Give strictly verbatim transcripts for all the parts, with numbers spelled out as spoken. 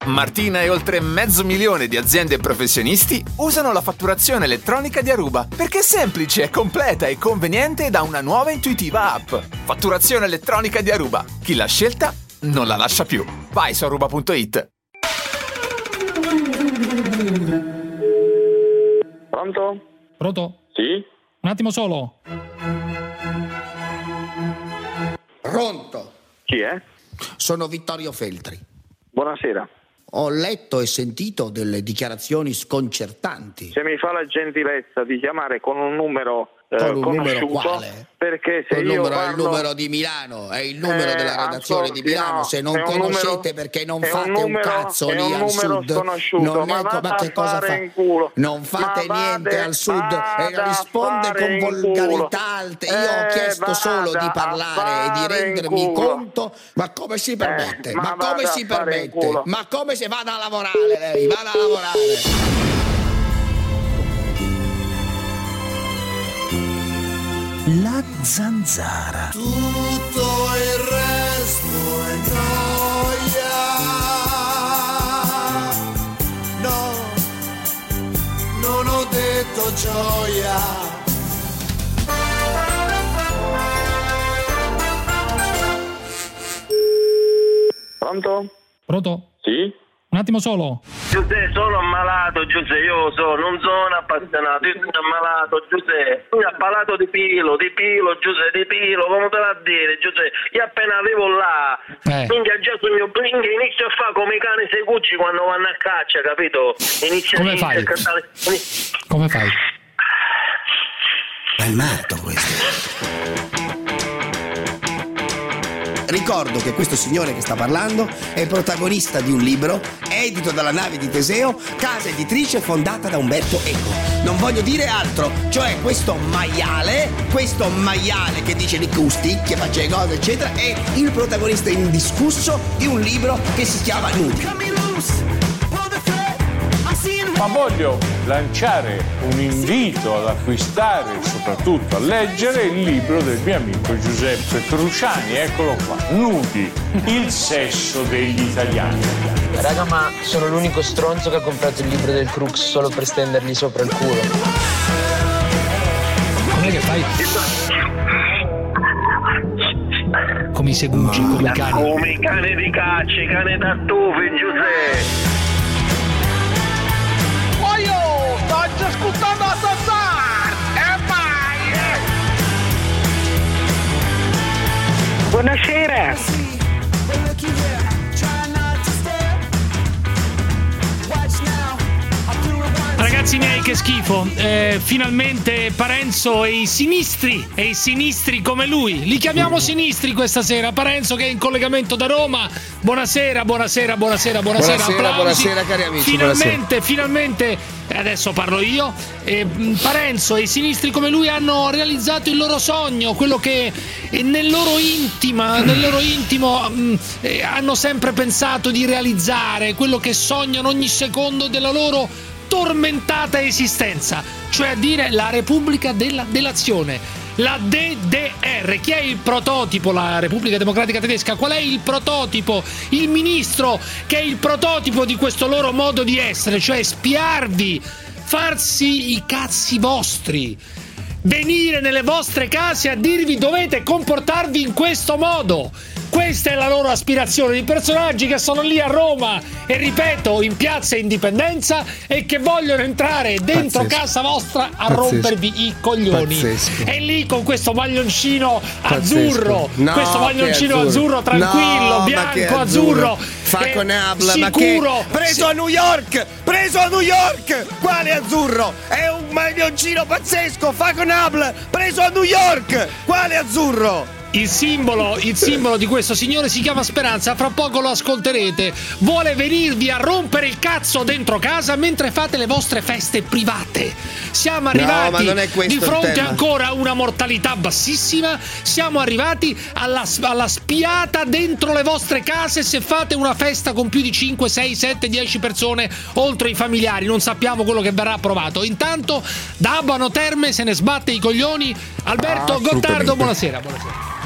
Martina e oltre mezzo milione di aziende e professionisti usano la fatturazione elettronica di Aruba perché è semplice, completa e conveniente da una nuova intuitiva app. Fatturazione elettronica di Aruba. Chi l'ha scelta non la lascia più. Vai su aruba punto it. Pronto? Pronto? Sì? Un attimo solo. Pronto? Chi è? Sono Vittorio Feltri. Buonasera. Ho letto e sentito delle dichiarazioni sconcertanti. Se mi fa la gentilezza di chiamare con un numero eh, Con un conosciuto, numero quale? perché se Il io numero parlo... è il numero di Milano, è il numero Eh, della redazione di Milano. no, Se non è un conoscete numero- perché non è un fate un, numero- cazzo è lì un al numero sud. sconosciuto, Non ma è co- vada ma che a cosa fare fa? in culo. Non fate Ma niente vade- al sud e vada a risponde fare con in volgarità culo. alte. Io ho Eh, chiesto solo vada di a parlare e di fare in rendermi culo. conto. Ma come si permette? Eh, ma ma come vada si a fare in permette? culo. Ma come si vada a lavorare lei? Vada a lavorare. La zanzara. Tutto il resto è noia. No, non ho detto gioia. Pronto? Pronto? Sì? Un attimo solo. Giuseppe, sono ammalato, Giuseppe, io so, non sono appassionato, io sono ammalato, Giuseppe. Tu mi hai parlato di Pilo, di Pilo, Giuseppe, di Pilo, come te la dire, Giuseppe? Io appena arrivo là, Eh. minchia già sogno, minchia inizio a fare come i cani segucci quando vanno a caccia, capito? Inizia Come inizia fai? a cantare. Come fai? È matto questo. Ricordo che questo signore che sta parlando è protagonista di un libro edito dalla nave di Teseo, casa editrice fondata da Umberto Eco. Non voglio dire altro, cioè questo maiale, questo maiale che dice di custicchie, faccia le cose, eccetera, è il protagonista indiscusso di un libro che si chiama Nudi. Ma voglio lanciare un invito ad acquistare e soprattutto a leggere il libro del mio amico Giuseppe Cruciani, eccolo qua, Nudi, il sesso degli italiani. Raga, ma sono l'unico stronzo che ha comprato il libro del Crux solo per stendergli sopra il culo. Com'è che fai? Come i segugi, come i cani. Come i cani di caccia, i cani tartufi, Giuseppe. Ma io sto già ascoltando a Zanzara! E vai! Buonasera. Ragazzi miei, che schifo. Eh, finalmente Parenzo e i sinistri, e i sinistri come lui. Li chiamiamo sinistri questa sera. Parenzo che è in collegamento da Roma. Buonasera, buonasera, buonasera, buonasera. Buonasera, applausi. buonasera, cari amici, Finalmente, buonasera. finalmente, adesso parlo io. Eh, Parenzo e i sinistri come lui hanno realizzato il loro sogno, quello che nel loro intima, nel loro intimo mh, eh, hanno sempre pensato di realizzare, quello che sognano ogni secondo della loro tormentata esistenza, cioè a dire la Repubblica della Delazione, la D D R. Chi è il prototipo? La Repubblica Democratica Tedesca. Qual è il prototipo? Il ministro che è il prototipo di questo loro modo di essere, cioè spiarvi, farsi i cazzi vostri, venire nelle vostre case a dirvi dovete comportarvi in questo modo. Questa è la loro aspirazione, di personaggi che sono lì a Roma e, ripeto, in piazza Indipendenza e che vogliono entrare dentro Pazzesco. casa vostra a Pazzesco. rompervi i coglioni. Pazzesco. E lì con questo maglioncino Pazzesco. azzurro, No, questo maglioncino che azzurro, tranquillo, No, ma bianco, che azzurro. Faconable, eh, ma che sicuro. preso a New York, preso a New York, quale azzurro? È un maglioncino pazzesco, Faconable, preso a New York, quale azzurro? Il simbolo, il simbolo di questo signore si chiama Speranza, fra poco lo ascolterete. Vuole venirvi a rompere il cazzo dentro casa mentre fate le vostre feste private. Siamo arrivati ma non è questo di il fronte tema. ancora a una mortalità bassissima. Siamo arrivati alla, alla spiata dentro le vostre case se fate una festa con più di cinque, sei, sette, dieci persone oltre i familiari. Non sappiamo quello che verrà approvato. Intanto da Abano Terme se ne sbatte i coglioni Alberto Ah, Gottardo. assolutamente. Buonasera, buonasera.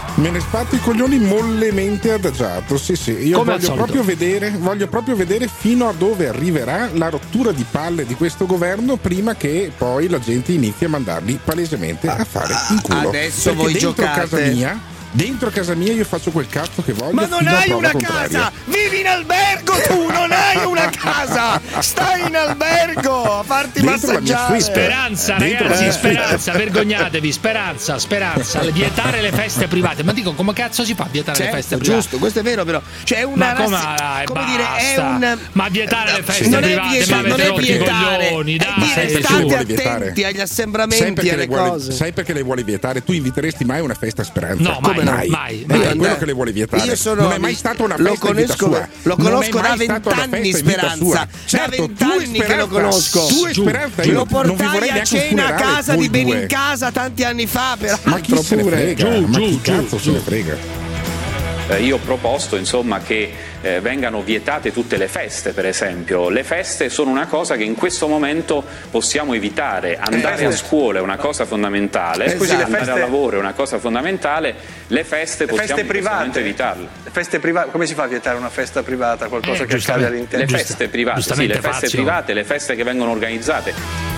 Me ne sbatto i coglioni mollemente adagiato. Sì, sì. Io Come al voglio solito. proprio vedere, voglio proprio vedere fino a dove arriverà la rottura di palle di questo governo prima che poi la gente inizi a mandarli palesemente a fare il culo. Adesso Perché voi dentro giocate. casa mia, dentro casa mia io faccio quel cazzo che voglio. Ma non fino a hai prova una contraria. casa! Vivi in albergo tu! Non hai una casa! Stai in albergo a farti Dentro la mia massaggiare! suite. Speranza, Dentro ragazzi, la- speranza, vergognatevi, speranza, speranza, vietare le feste private. Ma dico, come cazzo si fa a vietare Certo, le feste private? giusto, questo è vero però. Cioè è una Ma come, razza- dai, come basta. dire, è un Ma vietare le feste non è private, vieta- ma non avete è rotto i vietare, coglioni, è dai, dire Sai perché state le vuole vietare? attenti agli Sai assembramenti perché, e le alle vuole, cose. sai perché le vuole vietare? Tu inviteresti mai una festa a Speranza? No, mai, Come mai, mai? mai, Eh, mai. È quello che le vuole vietare. Io sono non è mai stata una lo festa in vita conosco, sua. lo Non è conosco mai da stata una vent'anni festa in vita Speranza. sua. Da Certo, tu vent'anni che lo Speranza- conosco. Tu e Speranza, io Lo non vi vorrei portai a neanche un cena a funerale, casa voi di due. Benincasa tanti anni fa, peraltro Ma chi se ne pure. frega? Giù, Ma giù, chi giù, cazzo se giù. ne frega? Eh, io ho proposto insomma che eh, vengano vietate tutte le feste, per esempio. Le feste sono una cosa che in questo momento possiamo evitare. Andare Eh, a scuola è una cosa fondamentale, Eh, scusi, le andare feste- a lavoro è una cosa fondamentale, le feste Le possiamo feste in questo momento private, evitarle. le feste private, come si fa a vietare una festa privata, qualcosa Eh, che accade giustamente. all'interno? Le Giusta- feste private, sì, giustamente le feste Fazio. private, le feste che vengono organizzate.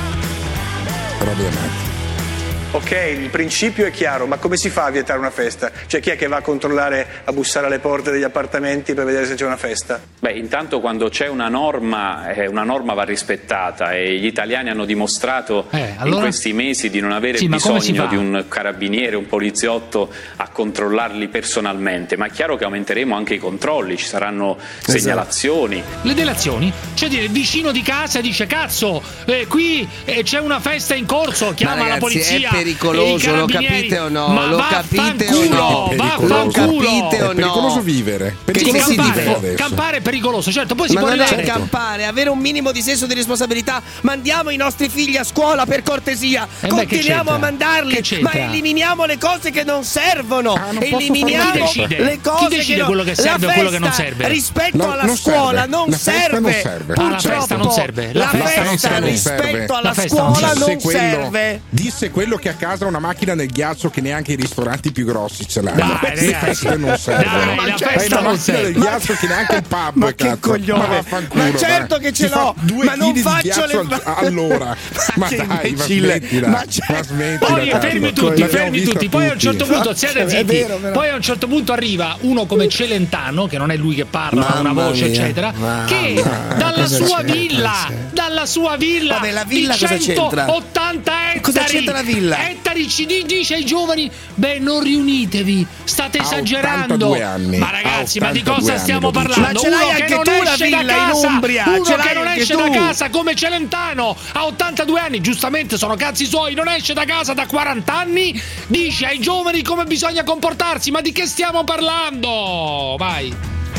Robe da matti. Ok, il principio è chiaro, ma come si fa a vietare una festa? Cioè chi è che va a controllare, a bussare alle porte degli appartamenti per vedere se c'è una festa? Beh, intanto quando c'è una norma, eh, una norma va rispettata e gli italiani hanno dimostrato Eh, allora? in questi mesi di non avere Sì, ma come si bisogno fa? di un carabiniere, un poliziotto a controllarli personalmente, ma è chiaro che aumenteremo anche i controlli, ci saranno Esatto. segnalazioni. Le delazioni? Cioè dire, il vicino di casa dice cazzo, eh, qui eh, c'è una festa in corso, chiama Ma la ragazzi, polizia. è pericoloso, e i lo carabinieri. capite o no? Ma Lo capite o no? vaffanculo, Pericoloso. vaffanculo. Capite o È pericoloso no? vivere. Sì, Pericoloso si vivere campare, adesso. campare è pericoloso, certo, poi si Ma può non è arrivare. campare, avere un minimo di senso di responsabilità. Mandiamo i nostri figli a scuola per cortesia. Eh beh, che Continuiamo c'entra? a mandarli, Che c'entra? ma eliminiamo le cose che non servono. Ah, non posso eliminiamo fare niente. le Chi cose decide che non- quello che serve la o quello che non festa serve? rispetto No, alla non scuola serve. non La festa serve. non serve. Ah, la festa non serve. La La festa non festa serve. rispetto alla La festa non scuola serve. non Disse quello, serve. disse quello che a casa ha una macchina nel ghiaccio che neanche i ristoranti più grossi ce l'hanno. Dai, Le ragazzi. feste non servono. Dai, la Hai festa una non macchina serve. del ghiaccio che neanche il pub. Ma che cazzo. coglione. Ma vaffanculo, Ma certo dai. che ce Si fa l'ho, due ma non chili di faccio ghiaccio le- al- all'ora. Ma Che dai, ma imbecille. smettila. Ma Ma certo. smettila. Poi cazzo. fermi tutti, L'abbiamo fermi vista tutti. Poi a un certo punto No, siete è zitti. vero, però. Poi a un certo punto arriva uno come Celentano, che non è lui che parla, ha una Mamma voce, mia. eccetera, Mamma che mia. dalla Cosa sua c'entra, villa, sì. dalla sua villa, Vabbè, la villa di cosa c'entra? centottanta ettari, Cosa c'entra la villa? ettari ci di- dice ai giovani, beh, non riunitevi, state Ha esagerando. ottantadue anni. Ma ragazzi, Ha ma di ottantadue cosa anni, stiamo lo dice. parlando? Ma ce l'hai Uno che anche non tu la esce da villa in casa, Umbria, uno ce che l'hai non anche esce tu. da casa come Celentano a ottantadue anni, giustamente sono cazzi suoi, non esce da casa da quaranta anni, dice ai giovani come bisogna comportarsi. Ma di che stiamo parlando? Vai.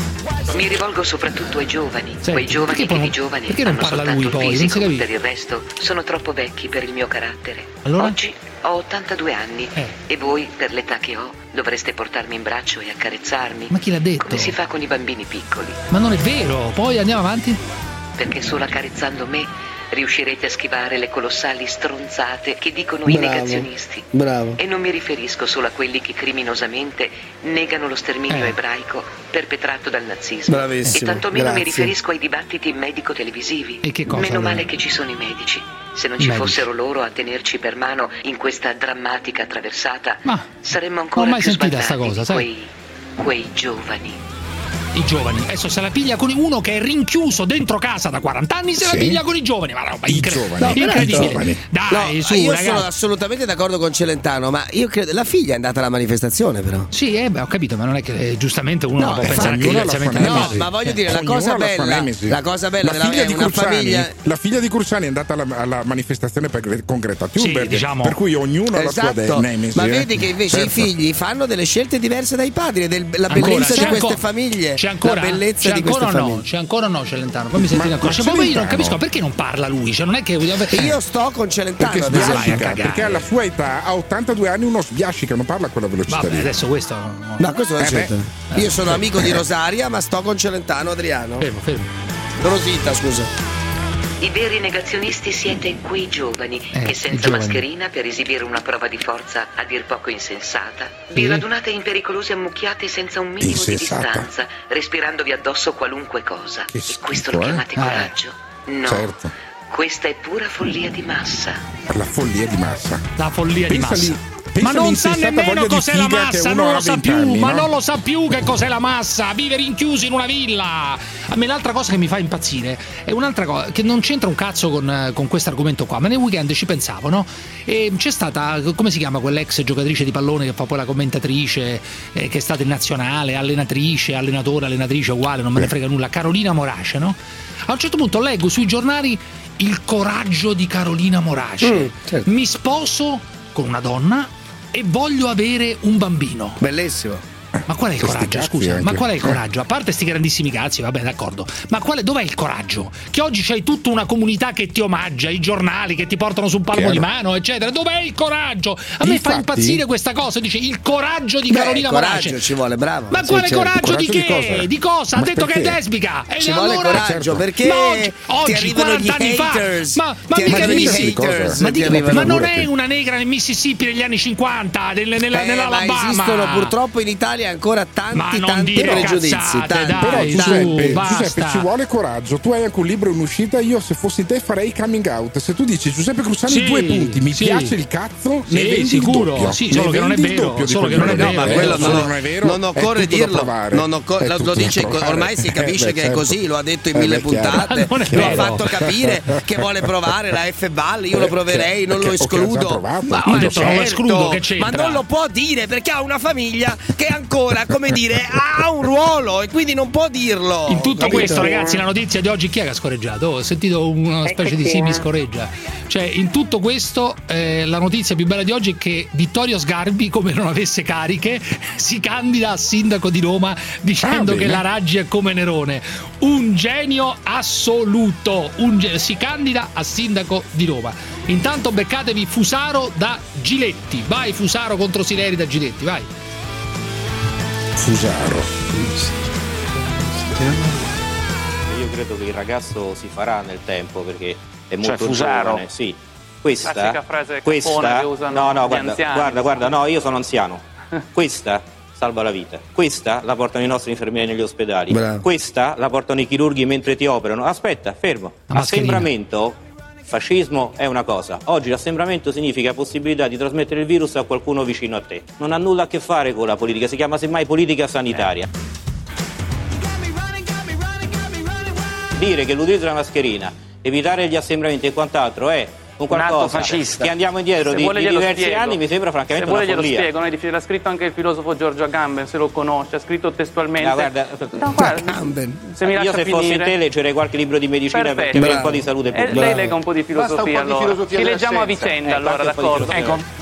Mi rivolgo soprattutto ai giovani, Senti, quei giovani perché che poi- di giovani perché non hanno parla soltanto lui il poi? Non si fisico, capisce. per il resto sono troppo vecchi per il mio carattere. Allora? Oggi ho ottantadue anni Eh. e voi, per l'età che ho, dovreste portarmi in braccio e accarezzarmi. Ma chi l'ha detto? Come si fa con i bambini piccoli, Ma non è vero. Poi andiamo avanti. perché solo accarezzando me riuscirete a schivare le colossali stronzate che dicono i Bravo. negazionisti. Bravo. E non mi riferisco solo a quelli che criminosamente negano lo sterminio Eh. ebraico perpetrato dal nazismo. Bravissimo, E tantomeno mi grazie. riferisco ai dibattiti medico-televisivi. E che cosa, Meno allora? male che ci sono i medici. Se non I ci medici. fossero loro a tenerci per mano in questa drammatica traversata, Ma saremmo non ho ancora mai più sentita sta sbandati cosa, di sai? quei, quei giovani. I giovani. Adesso se la piglia con uno che è rinchiuso dentro casa da quaranta anni, se la Sì. piglia con i giovani. Ma roba I incre- giovani. No, incredibile. i giovani. Dai, No, su, io ragazzi. sono assolutamente d'accordo con Celentano, ma io credo la figlia è andata alla manifestazione, però. Sì, eh, beh, ho capito, ma non è che eh, giustamente uno No, non può eh, pensare anche ognuno ha la diversamente sua dai nemesi. padri. Ma voglio dire, la Ognuno cosa ha la sua bella, nemesi. la cosa bella La della figlia è di una Cruciani, famiglia. la figlia di Cruciani è andata alla, alla manifestazione per, con Greta Sì, Thunberg, diciamo. per cui ognuno ha la sua de- Esatto, nemesi. ma eh. vedi che invece Certo. i figli fanno delle scelte diverse dai padri, ed è la Ancora, bellezza c'è di queste ancora- famiglie, C'è ancora, la bellezza c'è di ancora queste o no? famiglie. C'è ancora o no Celentano? Poi mi senti Ma- ancora. ma Cioè, poi io non Celentano? capisco perché non parla lui. Cioè, non è che. Io sto con Celentano, Perché ad esempio. vai a sbiascica, cagare. perché alla sua età a ottantadue anni uno sbiascica, non parla a quella velocità Vabbè, lì. adesso questo. No. No, questo non Eh c'entra. beh. Io sono amico di Rosaria, ma sto con Celentano, Adriano. Fermo, fermo. Rosita, scusa. I veri negazionisti siete quei giovani Eh, che senza giovani. mascherina, per esibire una prova di forza a dir poco insensata, Sì. vi radunate in pericolose ammucchiate senza un minimo Insensata. di distanza, respirandovi addosso qualunque cosa. Che E questo lo schifo, eh? chiamate coraggio? No, Certo. questa è pura follia di massa. Per la follia di massa. La follia di Pensa massa. lì- pensa Ma non sa all'insensata nemmeno voglia di cos'è la figa che massa, uno non ha lo sa venti più, anni, ma no? non lo sa più che cos'è la massa, vive rinchiusi in una villa. A me l'altra cosa che mi fa impazzire è un'altra cosa che non c'entra un cazzo con, con questo argomento qua, ma nel weekend ci pensavo, no? E c'è stata, come si chiama quell'ex giocatrice di pallone che fa poi la commentatrice, eh, che è stata in nazionale, allenatrice, allenatore, allenatrice uguale, non me ne frega nulla, Carolina Morace, no? A un certo punto leggo sui giornali il coraggio di Carolina Morace. Mm, certo. Mi sposo con una donna e voglio avere un bambino. Bellissimo. Ma qual è il Questi coraggio? cazzi Scusa, anche. ma qual è il Eh. coraggio? A parte sti grandissimi cazzi, vabbè, d'accordo. Ma quale, dov'è il coraggio? Che oggi c'hai tutta una comunità che ti omaggia, i giornali che ti portano sul palmo Chiaro. di mano, eccetera. Dov'è il coraggio? A me Infatti- fa impazzire questa cosa. Dice il coraggio di Beh, Carolina coraggio Morace. ci vuole, bravo. Ma Sì, quale certo. coraggio, Coraggio di di che? cosa? Di cosa? Ha Ma detto che è perché? lesbica. E Ci vuole allora- coraggio certo. perché Ma oggi, ti oggi arrivano gli quaranta anni fa. haters. Ma, ma ti mica arrivano gli Mississippi. haters. Ma, ti dico, arrivano- ma non figurati. è una negra nel Mississippi negli anni cinquanta, nel- nella, Eh, nell'Alabama. ma esistono purtroppo in Italia ancora tanti Ma non tanti dire pregiudizi, cazzate, tanti, dai, Però su, Giuseppe, basta. Giuseppe, ci vuole coraggio. Tu hai anche un libro in uscita. Io, se fossi te, farei coming out. Se tu dici Giuseppe Cruciani, Sì, due punti, mi sì. piace il cazzo, Sì, ne vendi sicuro. il doppio. Sì, Ne solo che non è vendi il vero, doppio di solo che quello non è che vero. ma è. quello Solo non, non è vero. non è occorre tutto da dirlo, provare. non occo- È lo, tutto lo da dice, provare. ormai si capisce Eh, beh, che è certo. così, lo ha detto in Eh, mille beh, chiaro. puntate, Non è lo ha vero. fatto capire che vuole provare la F-Ball, io lo Eh, proverei, non lo perché- o che l'ha già escludo. provato. Ma, Ho ma detto, non lo escludo, che c'entra? ma non lo può dire perché ha una famiglia che ancora, come dire, ha un ruolo e quindi non può dirlo. In tutto Capito? questo, ragazzi, la notizia di oggi chi è che ha scorreggiato? Oh, ho sentito una specie di simi scorreggia. Cioè, in tutto questo, eh, la notizia più bella di oggi è che Vittorio Sgarbi, come non avesse cariche, si candida a sindaco di Roma dicendo Ah, che bene. la Raggi è come Nerone. Un genio assoluto. Un ge- si candida a sindaco di Roma. Intanto beccatevi Fusaro da Giletti. Vai Fusaro contro Sileri da Giletti, vai. Fusaro. Io credo che il ragazzo si farà nel tempo perché è molto Fusaro. giovane. Sì. Questa, Classica frase questa cappona che usano no, no, gli guarda, anziani. guarda, guarda, no, io sono anziano. Questa salva la vita. Questa la portano i nostri infermieri negli ospedali. Bravo. Questa la portano i chirurghi mentre ti operano. Aspetta, fermo. La mascherina. Assembramento, fascismo è una cosa. Oggi l'assembramento significa possibilità di trasmettere il virus a qualcuno vicino a te. Non ha nulla a che fare con la politica, si chiama semmai politica sanitaria. Dire che l'utilizzo della mascherina, evitare gli assembramenti e quant'altro è un Un atto qualcosa fascista. che andiamo indietro Se di, vuole di glielo diversi spiego. anni mi sembra francamente Se vuole una glielo follia. spiego, noi- l'ha scritto anche il filosofo Giorgio Agamben, se lo conosce, ha scritto testualmente. No, guarda, No, guarda, se mi io lascia se fossi finire. te leggerei qualche libro di medicina Perfetto. perché avrei un Bravo. po' di salute Eh, pubblica. lei lega un po' di Basta un po' filosofia, di allora. filosofia Ci della leggiamo a scienza. vicenda, Ecco, allora, anche un po' di d'accordo? filosofia. Ecco.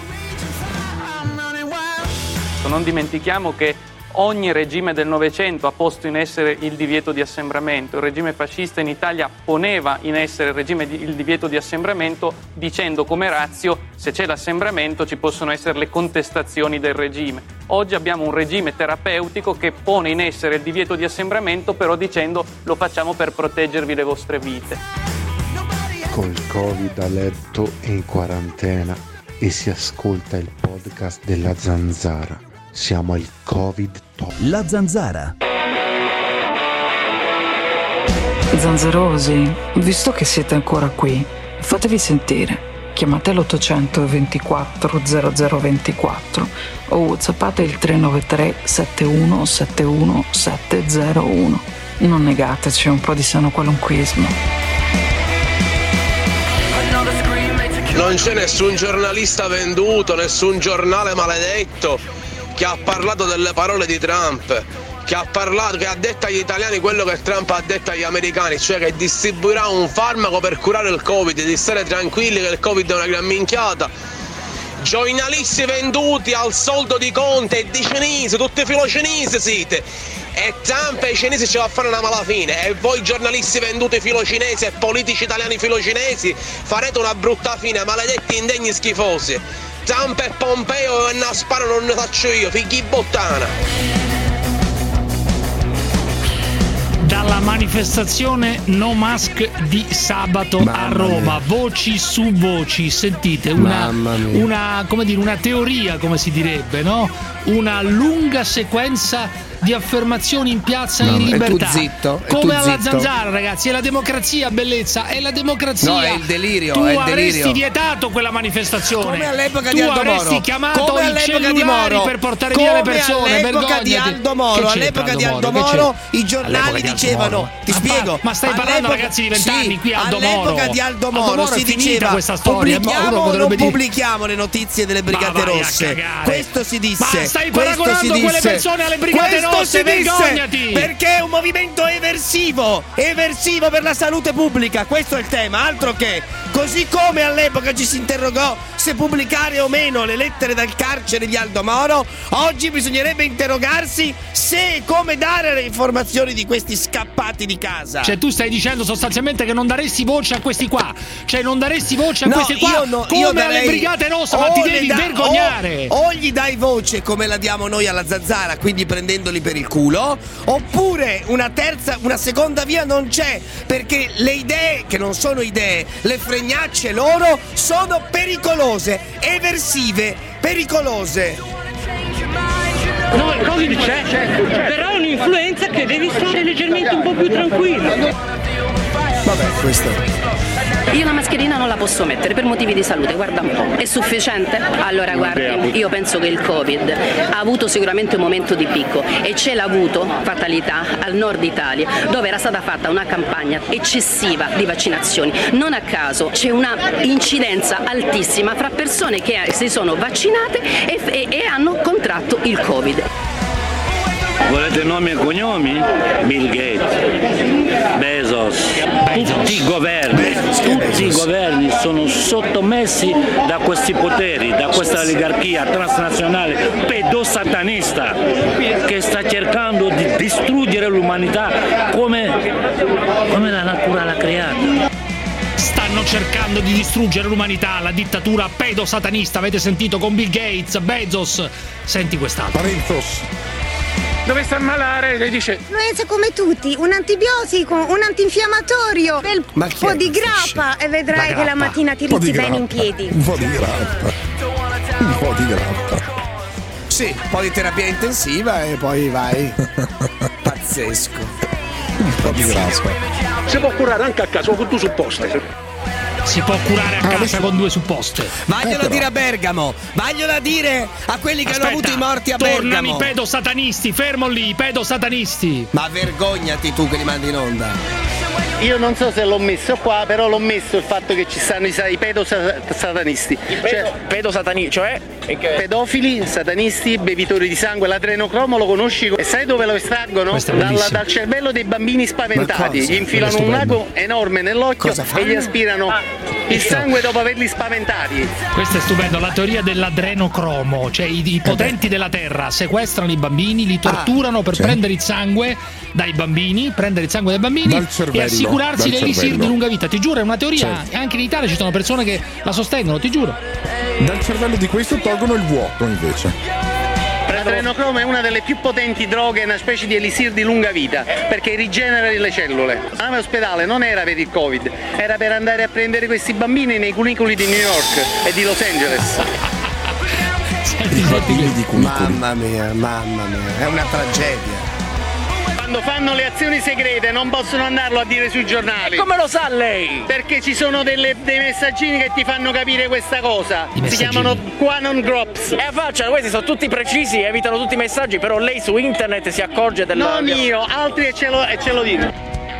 Non dimentichiamo che ogni regime del Novecento ha posto in essere il divieto di assembramento. Il regime fascista in Italia poneva in essere il, regime di, il divieto di assembramento dicendo come ratio se c'è l'assembramento ci possono essere le contestazioni del regime. Oggi abbiamo un regime terapeutico che pone in essere il divieto di assembramento però dicendo lo facciamo per proteggervi le vostre vite. Col Covid a letto e in quarantena e si ascolta il podcast della Zanzara. Siamo al Covid top. La Zanzara. Zanzerosi, visto che siete ancora qui, fatevi sentire. Chiamate l'ottocento ventiquattro zero zero ventiquattro o whatsappate il tre nove tre sette uno sette uno sette zero uno. Non negateci un po' di sano qualunquismo. Non c'è nessun giornalista venduto, nessun giornale maledetto che ha parlato delle parole di Trump, che ha parlato, che ha detto agli italiani quello che Trump ha detto agli americani, cioè che distribuirà un farmaco per curare il Covid, di stare tranquilli che il Covid è una gran minchiata. Giornalisti venduti al soldo di Conte e di cinesi, tutti filocinesi siete. E Trump e i cinesi ci va a fare una malafine e voi giornalisti venduti filocinesi e politici italiani filocinesi farete una brutta fine, maledetti indegni schifosi. Trump e Pompeo e una spara non ne faccio io, figli bottana. Dalla alla manifestazione No Mask di sabato Mamma a Roma. mia. Voci su voci, sentite, una, Mamma mia. una, come dire, una teoria, come si direbbe, no? Una lunga sequenza di affermazioni in piazza Mamma, in e tu libertà. zitto, e come tu alla zitto. zanzara, ragazzi, è la democrazia, bellezza, è la democrazia. No, è il delirio, tu è il avresti delirio. vietato quella manifestazione. Come all'epoca tu di Aldo Moro. avresti chiamato Come i all'epoca di cellulari Moro. per portare Come via le persone. all'epoca di Vergognati. Aldo Moro. Che c'entra All'epoca di Aldo Che Moro c'entra? i All'epoca giornali di Aldo dicevano, Moro. ti Ma spiego. pa- ma stai parlando, all'epoca- ragazzi, di vent'anni sì, qui Aldo Moro. all'epoca di Aldo Aldo Moro, Moro è si finita diceva questa storia. pubblichiamo Uno o potrebbe non dire- pubblichiamo le notizie delle Brigate Ma vai a Rosse. cagare. Questo si disse. Ma stai questo paragonando si quelle disse. persone alle Brigate Questo Rosse, si disse, vergognati. perché è un movimento eversivo, eversivo per la salute pubblica. Questo è il tema, altro che. Così come all'epoca ci si interrogò se pubblicare o meno le lettere dal carcere di Aldo Moro, oggi bisognerebbe interrogarsi se e come dare le informazioni di questi scappati di casa. Cioè tu stai dicendo sostanzialmente che non daresti voce a questi qua. Cioè non daresti voce a No, questi qua io no- come io alle darei- Brigate Rosse, ma o ti le devi da- vergognare. O, o gli dai voce come la diamo noi alla zanzara, quindi prendendoli per il culo, oppure una terza, una seconda via non c'è, perché le idee, che non sono idee, le fregnacce loro sono pericolose, eversive, pericolose. No, il Covid c'è, però è un'influenza che devi stare leggermente un po' più tranquillo. Vabbè, questo. Io la mascherina non la posso mettere per motivi di salute, guarda un po'. È sufficiente? Allora guardi, io penso che il Covid ha avuto sicuramente un momento di picco e ce l'ha avuto, fatalità, al nord Italia, dove era stata fatta una campagna eccessiva di vaccinazioni. Non a caso c'è una incidenza altissima fra persone che si sono vaccinate e, e, e hanno contratto il Covid. Volete nomi e cognomi? Bill Gates, Bezos, tutti i governi, tutti i governi sono sottomessi da questi poteri, da questa oligarchia transnazionale pedosatanista che sta cercando di distruggere l'umanità come, come la natura l'ha creata. Stanno cercando di distruggere l'umanità, la dittatura pedosatanista. Avete sentito con Bill Gates, Bezos? Senti quest'altro. Dovesse ammalare, lei dice Influenza come tutti, un antibiotico, un antinfiammatorio, bel Ma chi po' è di che grappa e vedrai La che grappa. la mattina ti Un po' di rizzi bene in grappa. piedi. Un po' di grappa. Un po' di grappa. Sì, un po' di terapia intensiva e poi vai. Pazzesco. Un po' di grappa. si può curare anche a casa con due supposte. Si può curare a casa con due supposte. Vaglielo Eh, dire a Bergamo, vaglielo dire a quelli che Aspetta, hanno avuto i morti a tornano Bergamo. i pedosatanisti, fermo lì, i pedosatanisti. Ma vergognati tu che li mandi in onda. Io non so se l'ho messo qua, però l'ho messo il fatto che ci stanno i, sa- i pedosatanisti. Cioè, pedosatanisti, cioè? pedofili, satanisti, bevitori di sangue. L'adrenocromo lo conosci? E sai dove lo estraggono? Questo è Dalla- bellissimo. dal cervello dei bambini spaventati. Ma cosa? Gli infilano Quello un è stupendo. lago enorme nell'occhio Cosa e fanno? gli aspirano il Questo- sangue dopo averli spaventati. Questo è stupendo, la teoria dell'adrenocromo, cioè i, i potenti della terra sequestrano i bambini, li torturano per sì. prendere il sangue dai bambini, prendere il sangue dai bambini Dal cervello, e assicurarsi dal l'elisir cervello. di lunga vita. Ti giuro, è una teoria, Certo. e anche in Italia ci sono persone che la sostengono, ti giuro. Dal cervello di questo tolgono il vuoto invece. L'adrenocromo è una delle più potenti droghe, una specie di elisir di lunga vita, perché rigenera le cellule. La nave ospedale non era per il Covid, era per andare a prendere questi bambini nei cunicoli di New York e di Los Angeles. Mamma mia, mamma mia, è una tragedia. Quando fanno le azioni segrete non possono andarlo a dire sui giornali. Come lo sa lei? Perché ci sono delle- dei messaggini che ti fanno capire questa cosa. I Si messaggini. chiamano Quanon Drops. E faccia, questi sono tutti precisi, evitano tutti i messaggi, però lei su internet si accorge della... Non io, altri e ce lo, e ce lo dico.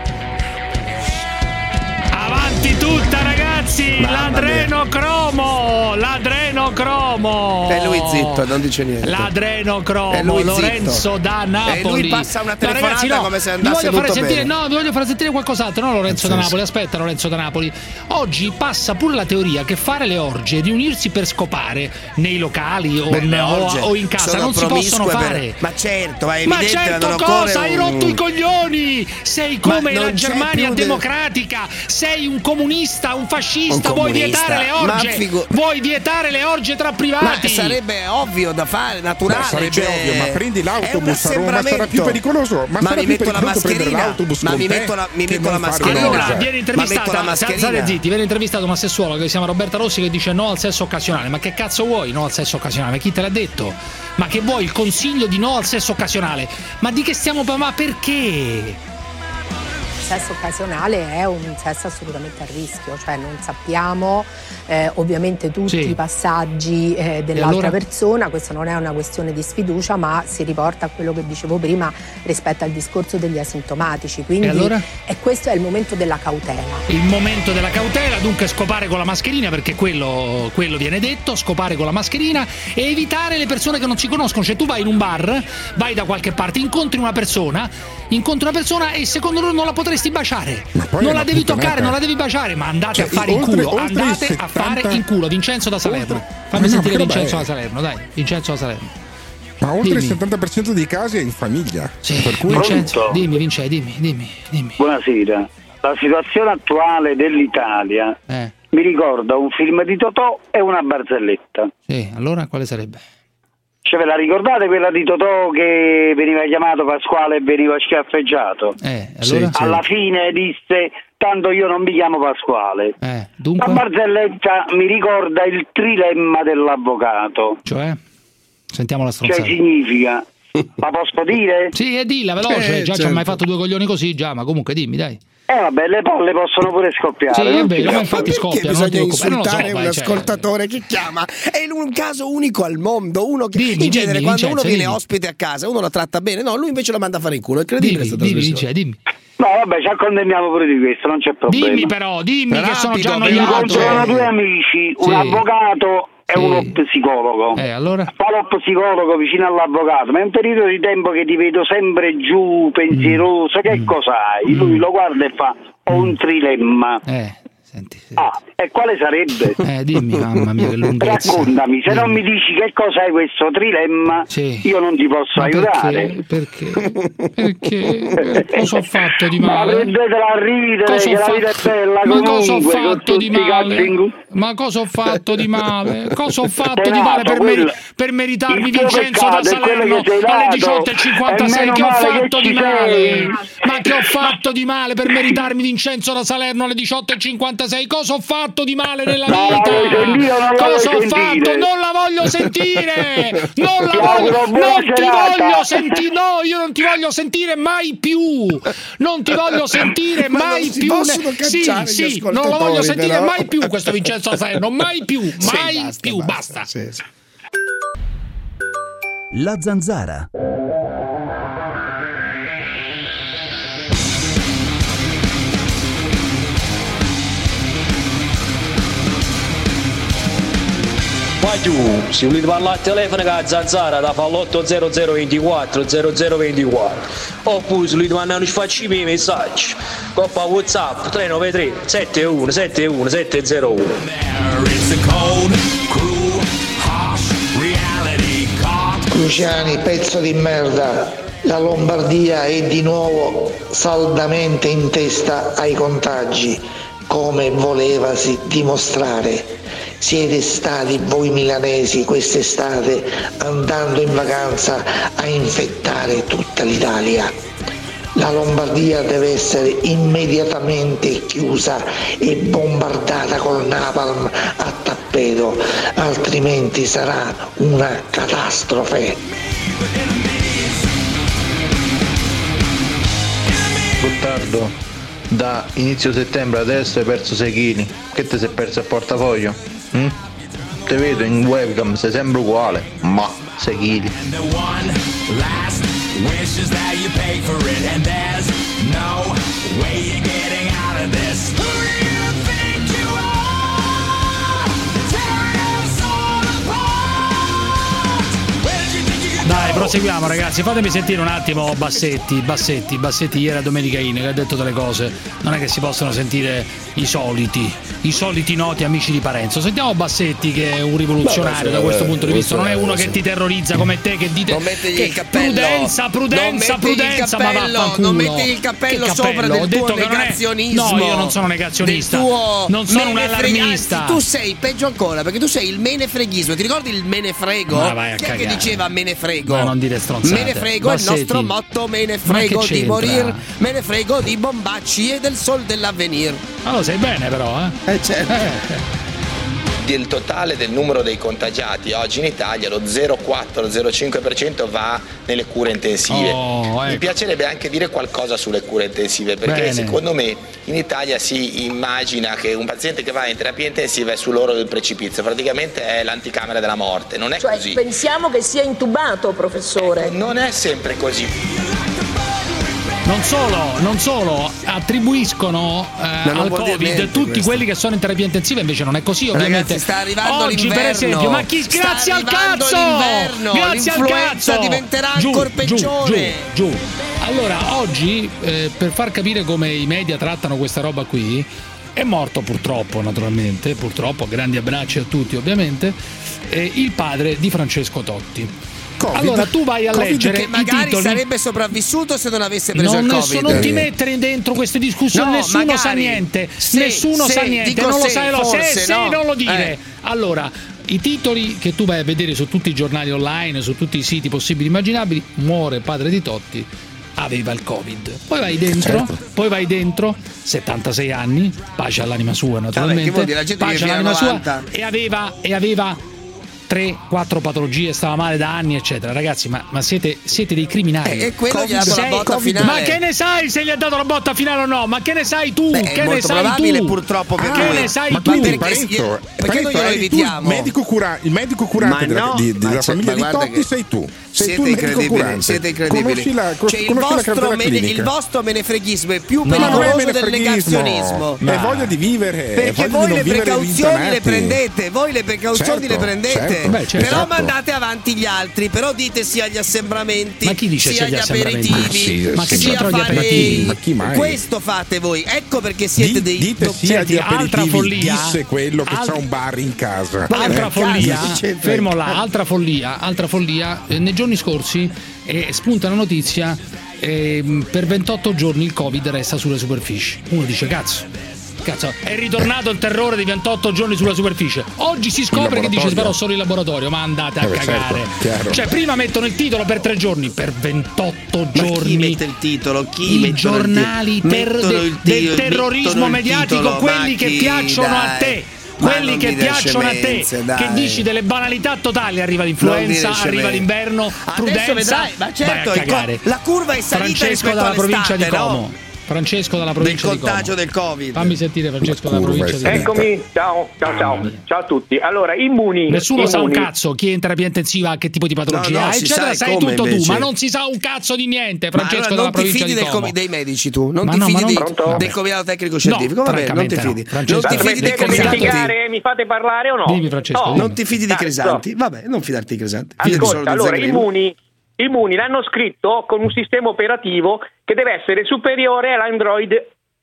Avanti tutta ragazzi, Mamma l'adrenocromo, l'adrenocromo. E lui zitto, non dice niente. L'adrenocromo, E lui Lorenzo zitto. da Napoli. E lui passa una No, telefonata ragazzi, no, come se vi andasse voglio fare tutto sentire, bene. No, vi voglio fare sentire qualcos'altro, no Lorenzo da Nel Napoli, aspetta Lorenzo da Napoli. Oggi passa pure la teoria che fare le orge, riunirsi per scopare nei locali o, Beh, le o- orge o in casa sono non si possono promiscue per- fare. Ma certo, ma è Ma evidente, certo, non cosa? occorre Hai un- rotto i coglioni! Sei Ma come non la c'è Germania più de- democratica, sei un comunista, un fascista, comunista, un vuoi comunista. vietare le orge, Ma figu- vuoi vietare le orge tra Ma privati. sarebbe ovvio da fare, naturale. Beh, sarebbe cioè, ovvio, ma prendi è un l'autobus a Roma, sarà più assembramento. pericoloso. Ma, Ma sarà mi più metto la pericoloso prendere mascherina. l'autobus Ma con mi te metto la- mi che metto non la fare mascherina. un'orgia. Allora, viene intervistata, Ma metto la state mascherina. zitti, viene intervistato una sessuologa che si chiama Roberta Rossi che dice no al sesso occasionale. Ma che cazzo vuoi no al sesso occasionale? Ma chi te l'ha detto? Ma che vuoi il consiglio di no al sesso occasionale? Ma di che stiamo parlando? Ma perché? Il sesso occasionale è un sesso assolutamente a rischio, cioè non sappiamo eh, ovviamente tutti Sì. i passaggi eh, dell'altra allora? persona, questa non è una questione di sfiducia, ma si riporta a quello che dicevo prima rispetto al discorso degli asintomatici, quindi E allora? e questo è il momento della cautela. Il momento della cautela, dunque scopare con la mascherina, perché quello, quello viene detto, scopare con la mascherina e evitare le persone che non si conoscono. Cioè tu vai in un bar, vai da qualche parte, incontri una persona, incontri una persona e secondo loro non la potresti baciare. poi è Non una la devi puttanata. toccare, non la devi baciare, ma andate Cioè, a fare in oltre- culo, oltre il andate a settanta fare in culo. Vincenzo da Salerno. Oltre- Fammi Ma no, sentire che roba Vincenzo è? da Salerno, dai, Vincenzo da Salerno. Ma oltre Dimmi. il settanta per cento dei casi è in famiglia. Sì, per cui Vincenzo, Pronto? dimmi Vincenzo, dimmi, dimmi, dimmi. Buonasera. La situazione attuale dell'Italia Eh, mi ricorda un film di Totò e una barzelletta. sì, allora quale sarebbe? Cioè, ve la ricordate quella di Totò che veniva chiamato Pasquale e veniva schiaffeggiato? Eh, allora? Alla fine disse: tanto io non mi chiamo Pasquale. Eh, dunque? La barzelletta mi ricorda il trilemma dell'avvocato. Cioè? Sentiamo la Cioè stronzata. significa, la posso dire? Sì, e dilla, veloce, Eh, già ci certo. ho mai fatto due coglioni così, già, ma comunque dimmi, dai. Eh vabbè, le palle possono pure scoppiare. Sì, è non ti vero, ma preoccupare. infatti Perché scoppia, non ti bisogna preoccupare, non lo so, insultare vai, un cioè- ascoltatore che chiama? È un caso unico al mondo. Uno che Dimmi, in genere dimmi, quando Vincenzo, uno viene dimmi. ospite a casa, uno lo tratta bene, no, lui invece lo manda a fare in culo. È incredibile Dimmi, questa dimmi, trasmissione. Vincenzo, dimmi. No, vabbè, ci accontendiamo pure di questo, non c'è problema. Dimmi però, dimmi che sono già Mi annoiato. incontrano due amici, un Sì. avvocato e Sì. uno psicologo. Eh, allora? Fa lo psicologo vicino all'avvocato, ma è un periodo di tempo che ti vedo sempre giù, pensieroso, Mm. che cosa hai? Lui lo guarda e fa: ho un trilemma. Eh, senti. Ah, e quale sarebbe? Eh, dimmi, mamma mia, che lunghezza. Raccontami, se non mi dici che cos'è questo trilemma, Sì. io non ti posso Ma aiutare. perché? Perché? Perché? Cosa ho fatto di Ma male? prendetela a ridere, Cosa che ho la fa- vita è bella Ma comunque. cosa ho con fatto di tutti i cazzi in male? cu- Ma cosa ho fatto di male? Cosa ho fatto Sei di male nato, per, meri- quello- per meritarmi il tuo Vincenzo da peccato è quello Salerno che sei alle nato, diciotto e cinquantasei? e Che ho meno male fatto che di ci male? sei. Ma che ho fatto di male per meritarmi Vincenzo da Salerno alle diciotto e cinquantasei? Cosa ho fatto di male nella No, la vita? vuoi sentire o non la Cosa ho vuoi fatto? sentire? Non la voglio sentire! Non la Ti voglio, auguro buona non ti serata. voglio sentire! No, io non ti voglio sentire mai più! Non ti voglio sentire Ma mai non si più! possono Ne- cacciare sì, gli sì, non lo voglio ascoltatori, sentire però. mai più questo Vincenzo da Salerno, mai più, Sì, mai basta, più, basta. basta. Sì, sì. La zanzara. Ma tu, se volete parlare al telefono con la zanzara, da fa l'otto zero zero ventiquattro zero zero ventiquattro. Oppure se volete mandare un sfacci per i messaggi, coppa WhatsApp tre nove tre sette uno sette uno sette zero uno. Luciani, pezzo di merda. La Lombardia è di nuovo saldamente in testa ai contagi, come volevasi dimostrare. Siete stati voi milanesi quest'estate andando in vacanza a infettare tutta l'Italia. La Lombardia deve essere immediatamente chiusa e bombardata col napalm a tappeto, altrimenti sarà una catastrofe. Gottardo, da inizio settembre adesso hai perso sei chili. Che ti sei perso il portafoglio? Mm? Te vedo in webcam, sei sempre uguale, ma sei chili. Dai, proseguiamo ragazzi, fatemi sentire un attimo Bassetti, Bassetti, Bassetti ieri a Domenica In che ha detto delle cose, non è che si possono sentire i soliti, i soliti noti amici di Parenzo. Sentiamo Bassetti che è un rivoluzionario da questo punto di vista, non è uno che ti terrorizza come te che dite non mettegli che il cappello, prudenza, prudenza, non prudenza, il cappello, ma vaffanculo. non metti il cappello, Che sopra del Ho tuo detto che non è- negazionismo. No, io non sono negazionista, del tuo non sono un menefreg- allarmista. Anzi, tu sei peggio ancora, perché tu sei il menefreghismo. Ti ricordi il menefrego? Ma vai a Chi è che cagare. diceva menefrego? Ma non dire stronzate. Menefrego è il Bassetti. nostro motto, Ma menefrego che di c'entra? morir, menefrego di Bombacci e del sol dell'avvenir. Ma lo sai bene però, eh? Eh certo. Eh. Del totale del numero dei contagiati oggi in Italia lo zero virgola quattro zero cinque per cento va nelle cure intensive. Oh, ecco. Mi piacerebbe anche dire qualcosa sulle cure intensive, perché Bene. secondo me in Italia si immagina che un paziente che va in terapia intensiva è sull'orlo del precipizio, praticamente è l'anticamera della morte, non è Cioè, così. pensiamo che sia intubato, professore. Ecco, non è sempre così. Non solo, non solo, attribuiscono eh, non al vuol dire Covid niente tutti questo. quelli che sono in terapia intensiva, invece non è così, ovviamente. Ragazzi, sta arrivando oggi l'inverno. per esempio, ma chi Sta grazie al arrivando cazzo! l'inverno, Grazie al l'influenza cazzo! diventerà Giù, ancora giù, peggiore. Giù, giù. Allora, oggi eh, per far capire come i media trattano questa roba qui, è morto purtroppo, naturalmente, purtroppo, grandi abbracci a tutti ovviamente, eh, il padre di Francesco Totti. Covid. Allora tu vai a Covid leggere che magari i titoli. sarebbe sopravvissuto se non avesse preso Non, il nessuno, Covid. non ti mettere dentro queste discussioni, No, nessuno magari. sa niente, Se- nessuno se, sa niente, dico non lo se, sai, lo forse, se, se no. non lo dire. Eh. Allora, i titoli che tu vai a vedere su tutti i giornali online, su tutti i siti possibili e immaginabili, muore padre di Totti, aveva il Covid. Poi vai dentro, Certo. poi vai dentro, settantasei anni, pace all'anima sua naturalmente, che vuol dire? La gente pace vive fino a all'anima sua, novanta. e aveva, e aveva tre quattro patologie, stava male da anni eccetera. Ragazzi, ma, ma siete, siete dei criminali. Eh, è quello che gli ha dato la Sei- botta Covid. finale. Ma che ne sai se gli ha dato la botta finale o no? Ma che ne sai tu? Beh, che è ne molto sai probabile tu? purtroppo per che lui. ne sai Ma tu? tu, perché Parenzo, si- perché Parenzo, non glielo eri tu evitiamo? il medico, cura- il medico curante Ma della, no, di- ma della c'è- famiglia ma di guarda Totti che sei tu. Sei Siete tu il medico incredibili, curante. siete incredibili. Conosci la, Cioè, il, conosci la vostro cartella mene- clinica. il vostro menefreghismo è più No, non è pericoloso del menefreghismo. negazionismo. È voglia di vivere. è Perché voglia di voi non le vivere precauzioni le rintanati. prendete, voi le precauzioni Certo, le prendete, certo. Beh, certo. però Esatto. mandate avanti gli altri, però dite sia agli assembramenti, Ma chi dice sia sia agli agli assembramenti? aperitivi, Ma che sia c'entrano gli fare- aperitivi? Ma chi mai? Questo fate voi, ecco perché siete Di- dei dite do- sì agli Senti, altra aperitivi, follia. disse quello che Alt- c'ha un bar in casa. Altra Eh, follia, cazzo, c'entra? fermo là, altra follia, altra follia. Eh, nei giorni scorsi eh, spunta la notizia, ehm, per ventotto giorni il Covid resta sulle superfici. Uno dice cazzo, cazzo, è ritornato il terrore di ventotto giorni sulla superficie. Oggi si scopre che dice laboratorio. però solo in laboratorio, ma andate a Eh beh, cagare. certo, chiaro. Cioè prima mettono il titolo per tre giorni, per ventotto Ma giorni. chi mette il titolo? Chi I mettono il giornali titolo? ter- Mettono de- il del titolo, terrorismo mettono il mediatico, titolo, quelli ma che chi, piacciono a dai? te. Ma Quelli non che dite piacciono a te, scemenze, dai. che dici delle banalità totali, arriva Non l'influenza, dire arriva scemenze. l'inverno, Adesso prudenza, vedrai, ma certo, vai a il co- cagare. la curva è salita Francesco rispetto dalla provincia di all'estate, no? Como. Francesco dalla Del provincia di Como. contagio del Covid. Fammi sentire Francesco dalla curva provincia è di salita. Como. Eccomi, ciao, ciao, ciao, ciao a tutti. Allora, immuni. Nessuno sa un immuni. cazzo chi è in terapia intensiva, che tipo di patologia No, no, ha, si eccetera, sa sai come tutto tu, invece. ma non si sa un cazzo di niente. Ma Francesco allora dalla non ti provincia fidi di del, Como. comi- dei medici tu, non Ma ti no, fidi ma non- dei- Pronto? del comitato tecnico scientifico, No, va bene, non ti francamente fidi. no. Francesco, Non ti fidi dei Smettete di Crisanti. litigare, mi fate parlare o no? Dimmi, Francesco, No. dimmi. Non ti fidi di Cazzo. Crisanti. Vabbè, non fidarti di Crisanti. Fidati solo Ascolta, di allora, Zagrebbe. immuni, immuni l'hanno scritto con un sistema operativo che deve essere superiore all'Android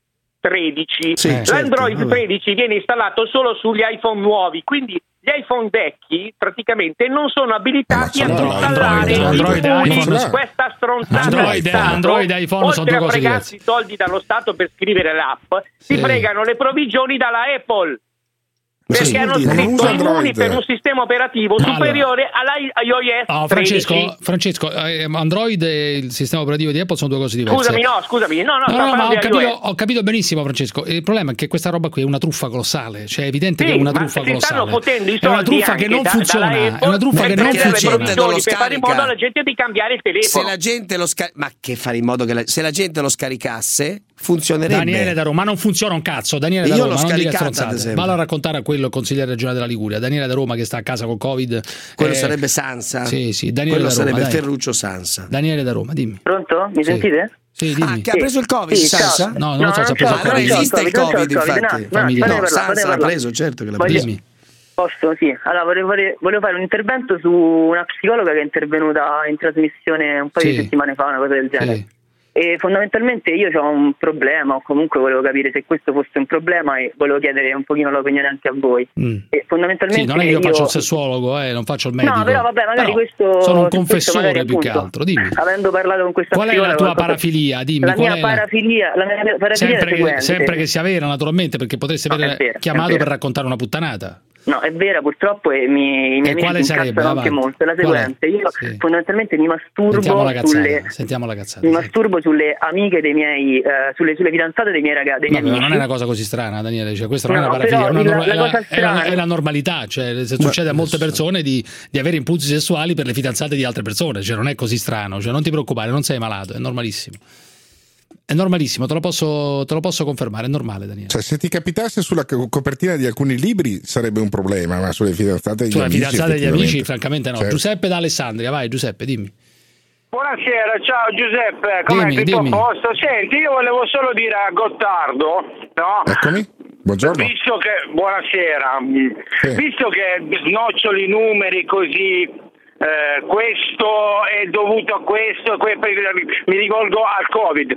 tredici. Sì, certo, L'Android vabbè. tredici viene installato solo sugli iPhone nuovi, quindi gli iPhone vecchi praticamente non sono abilitati Ma a no, installare Android, i Android, iPhone, iPhone. questa stronzata Android, di Stato, Android e iPhone sono oltre due a cose fregarsi i soldi dallo Stato per scrivere l'app, Sì. si fregano le provvigioni dalla Apple. Perché Sì, hanno vuol dire? Non scritto usa immuni Android. per un sistema operativo Ma superiore all'iOS Oh, tredici. Francesco, Francesco eh, Android e il sistema operativo di Apple sono due cose diverse. Scusami, no, scusami, no, no, No, sto no, ma parlando ho di capito, iOS. ho capito benissimo, Francesco. Il problema è che questa roba qui è una truffa colossale. Cioè, è evidente Sì, che è una ma truffa si colossale. stanno fottendo i È una soldi truffa anche che non da- funziona. dalla È una truffa Apple che per non prendere le funziona. provvigioni, lo per fare in modo scarica. alla gente di cambiare il Se telefono. la gente lo scarica, ma che fare in modo che la... se la gente lo scaricasse funzionerebbe. Daniele da Roma, ma non funziona un cazzo. Daniele da Io Roma, l'ho non dire scaricata, ad stronzate. esempio. Valla a raccontare a quello consigliere regionale della Liguria. Daniele da Roma che sta a casa con Covid. Quello Eh, sarebbe Sansa. Sì, sì, Daniele Quello da Roma. sarebbe dai. Ferruccio Sansa. Daniele da Roma, dimmi. Pronto? Mi Sì. sentite? Sì, dimmi. Ah, che ha preso il Covid, Sì, Sansa? ciao. No, non lo so se ha non preso so, il Allora Covid. non so, esiste il non so Covid, Covid, infatti. no, no, Fammi fatene dire. parlare, Sansa fatene l'ha parlare. preso, certo che l'ha Voglio- preso. Dimmi. Posto, sì. Allora, volevo fare, volevo fare un intervento su una psicologa che è intervenuta in trasmissione un paio Sì. di settimane fa, una cosa del genere. Sì. E fondamentalmente io ho un problema, o comunque volevo capire se questo fosse un problema e volevo chiedere un pochino l'opinione anche a voi. Mm. E fondamentalmente Sì, non è che io, io faccio il sessuologo, eh, non faccio il medico. No, però vabbè, magari Però questo sono un su questo confessore magari, più che appunto, altro. Dimmi. Avendo parlato con questa Qual è la psicologa, tua qualcosa- parafilia? Dimmi, La qual mia è la- parafilia, la mia parafilia è la Sempre che, seguente. sempre che sia vera, naturalmente, perché potresti No, aver è vero, è chiamato vero. per raccontare una puttanata. No, è vera purtroppo e mi, i miei E quale amici sarebbe? incazzano anche Avanti. molto. È la Qual è? seguente, io Sì. fondamentalmente mi Sentiamo masturbo la cazzata. sulle Sentiamo la cazzata. mi sì. masturbo sulle amiche dei miei eh, sulle, sulle fidanzate dei miei ragazzi, dei miei Vabbè, ma amici. non è una cosa così strana, Daniele, cioè, questa non No, è una parafilia, però è, una la- norma- la è la- cosa è la, strana- è la normalità, cioè se succede a molte persone di, di avere impulsi sessuali per le fidanzate di altre persone, cioè non è così strano, cioè non ti preoccupare, non sei malato, è normalissimo. È normalissimo, te lo posso, te lo posso confermare, è normale, Daniele. Cioè, se ti capitasse sulla co- copertina di alcuni libri sarebbe un problema, ma sulle fidanzate degli Sulla amici fidanzata degli amici, effettivamente. francamente no. Certo. Giuseppe da Alessandria, vai Giuseppe, dimmi. Buonasera, ciao Giuseppe, com'è? Dimmi, Tutto dimmi. a posto? Senti, io volevo solo dire a Gottardo, no? Eccomi, buongiorno. Visto che, buonasera, visto che snoccioli i numeri così, eh, questo è dovuto a questo, que- mi rivolgo al Covid.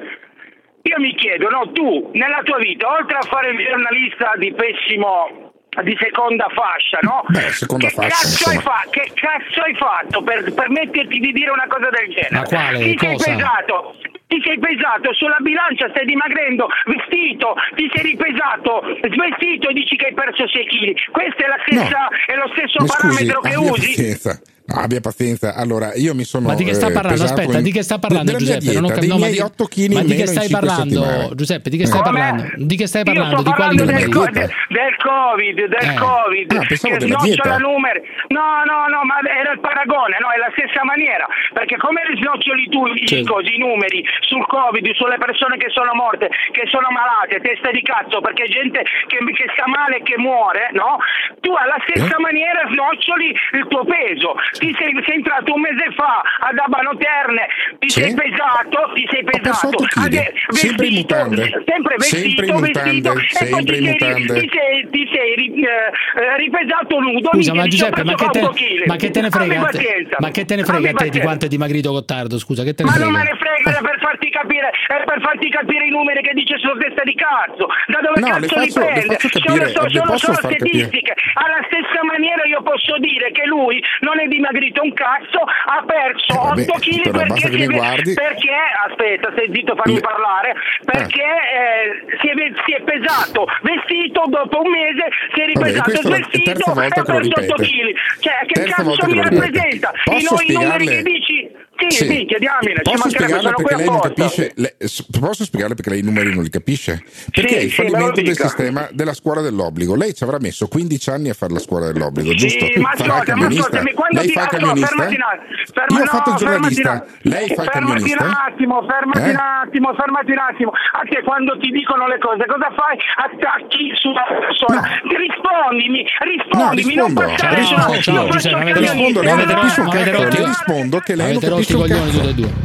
Io mi chiedo, no, tu nella tua vita, oltre a fare il giornalista di pessimo, di seconda fascia, no? Beh, seconda che, fascia, cazzo hai insomma. fa- che cazzo hai fatto per permetterti di dire una cosa del genere? Ma quale Ti sei cosa? pesato? Ti sei pesato sulla bilancia, stai dimagrendo, vestito, ti sei ripesato, svestito e dici che hai perso sei chili. Questa è la stessa, è lo stesso Mi scusi, parametro che abbia usi? pazienza. No, abbia pazienza. Allora, io mi sono Ma di che sta eh, parlando? pesato Aspetta, in- di che sta parlando della mia Giuseppe? Non ho dieta, capito. dei No, miei ma otto di, chili ma in di che meno in stai cinque parlando, settimane. Giuseppe? Di che stai Come? parlando? Di che stai Io parlando? sto Di quali parlando numeri? del, co- de- del Covid, del Eh. Covid, Ah, pensavo che della snocciola dieta. numeri. No, no, no, ma era il paragone, no, è la stessa maniera. Perché come snoccioli tu i, Certo. così, i numeri sul Covid, sulle persone che sono morte, che sono malate, teste di cazzo, perché gente che, che sta male e che muore, no? Tu alla stessa Eh? maniera snoccioli il tuo peso. Ti sei, sei entrato un mese fa ad Abano Terme, ti Sì. sei pesato, ti sei Ho perso pesato. otto chili. Ade- Sempre in vestito, mutande. sempre vestito, Sempre in mutande, vestito, e poi sempre ti in sei, mutande. ti sei, ti sei ri- eh, eh, ripesato nudo. Scusa, minchia, ma dici, ho Giuseppe, ma preso che, te, otto chili. ma che te ne frega? Abbi a te- pazienza. Ma che te ne frega Abbi a te di pazienza. quanto è dimagrito Gottardo? Scusa, che te ne Ma frega? non me ne frega, è per farti capire, è per farti capire i numeri che dice sulla testa di cazzo. Da dove No, le cazzo li faccio- le prende? faccio capire, sono, le sono, posso sono far capire. statistiche. Alla stessa maniera io posso dire che lui non è dimagrito un cazzo, ha perso Eh, vabbè, otto chili però perché, basta che si mi è- guardi. perché, aspetta, stai zitto, fammi Le- parlare, perché eh, si, è, si è pesato, vestito, dopo un mese si è Vabbè, ripesato, questa è la svestito terza volta e ha che lo perso otto ripete. chili. Cioè, che Terza cazzo volta che mi lo ripete. rappresenta? I, Posso no- i numeri spiegarle? che dici... Sì, Sì. minchia, diamine, ci Posso mancherebbe, spiegarle sono qui perché lei non apposta. capisce le- s- posso spiegarle perché lei i numeri non li capisce? Perché Sì, è il sì, me lo fallimento del dica. sistema della scuola dell'obbligo. Lei ci avrà messo quindici anni a fare la scuola dell'obbligo, Sì, giusto? ma Farà il ascolta, ma camionista? ascoltami, quando Lei ti fa il ascolta, camionista? fermati un attimo, ferma- Io ho no, fatto il fermati giornalista, un- lei fa il fermati camionista? un attimo, fermati Eh? un attimo, fermati un attimo. A te quando ti dicono le cose, cosa fai? Attacchi sulla persona. Rispondimi, rispondimi, non rispondo. passare Ciao, sulla- ciao, ciao, non Giuseppe, faccio avete il rispondo, lei non camionista. capisce un Ma avete cazzo, rotto- le rispondo che lei non Avete rotto capisce i un coglioni tutti e cazzo. due.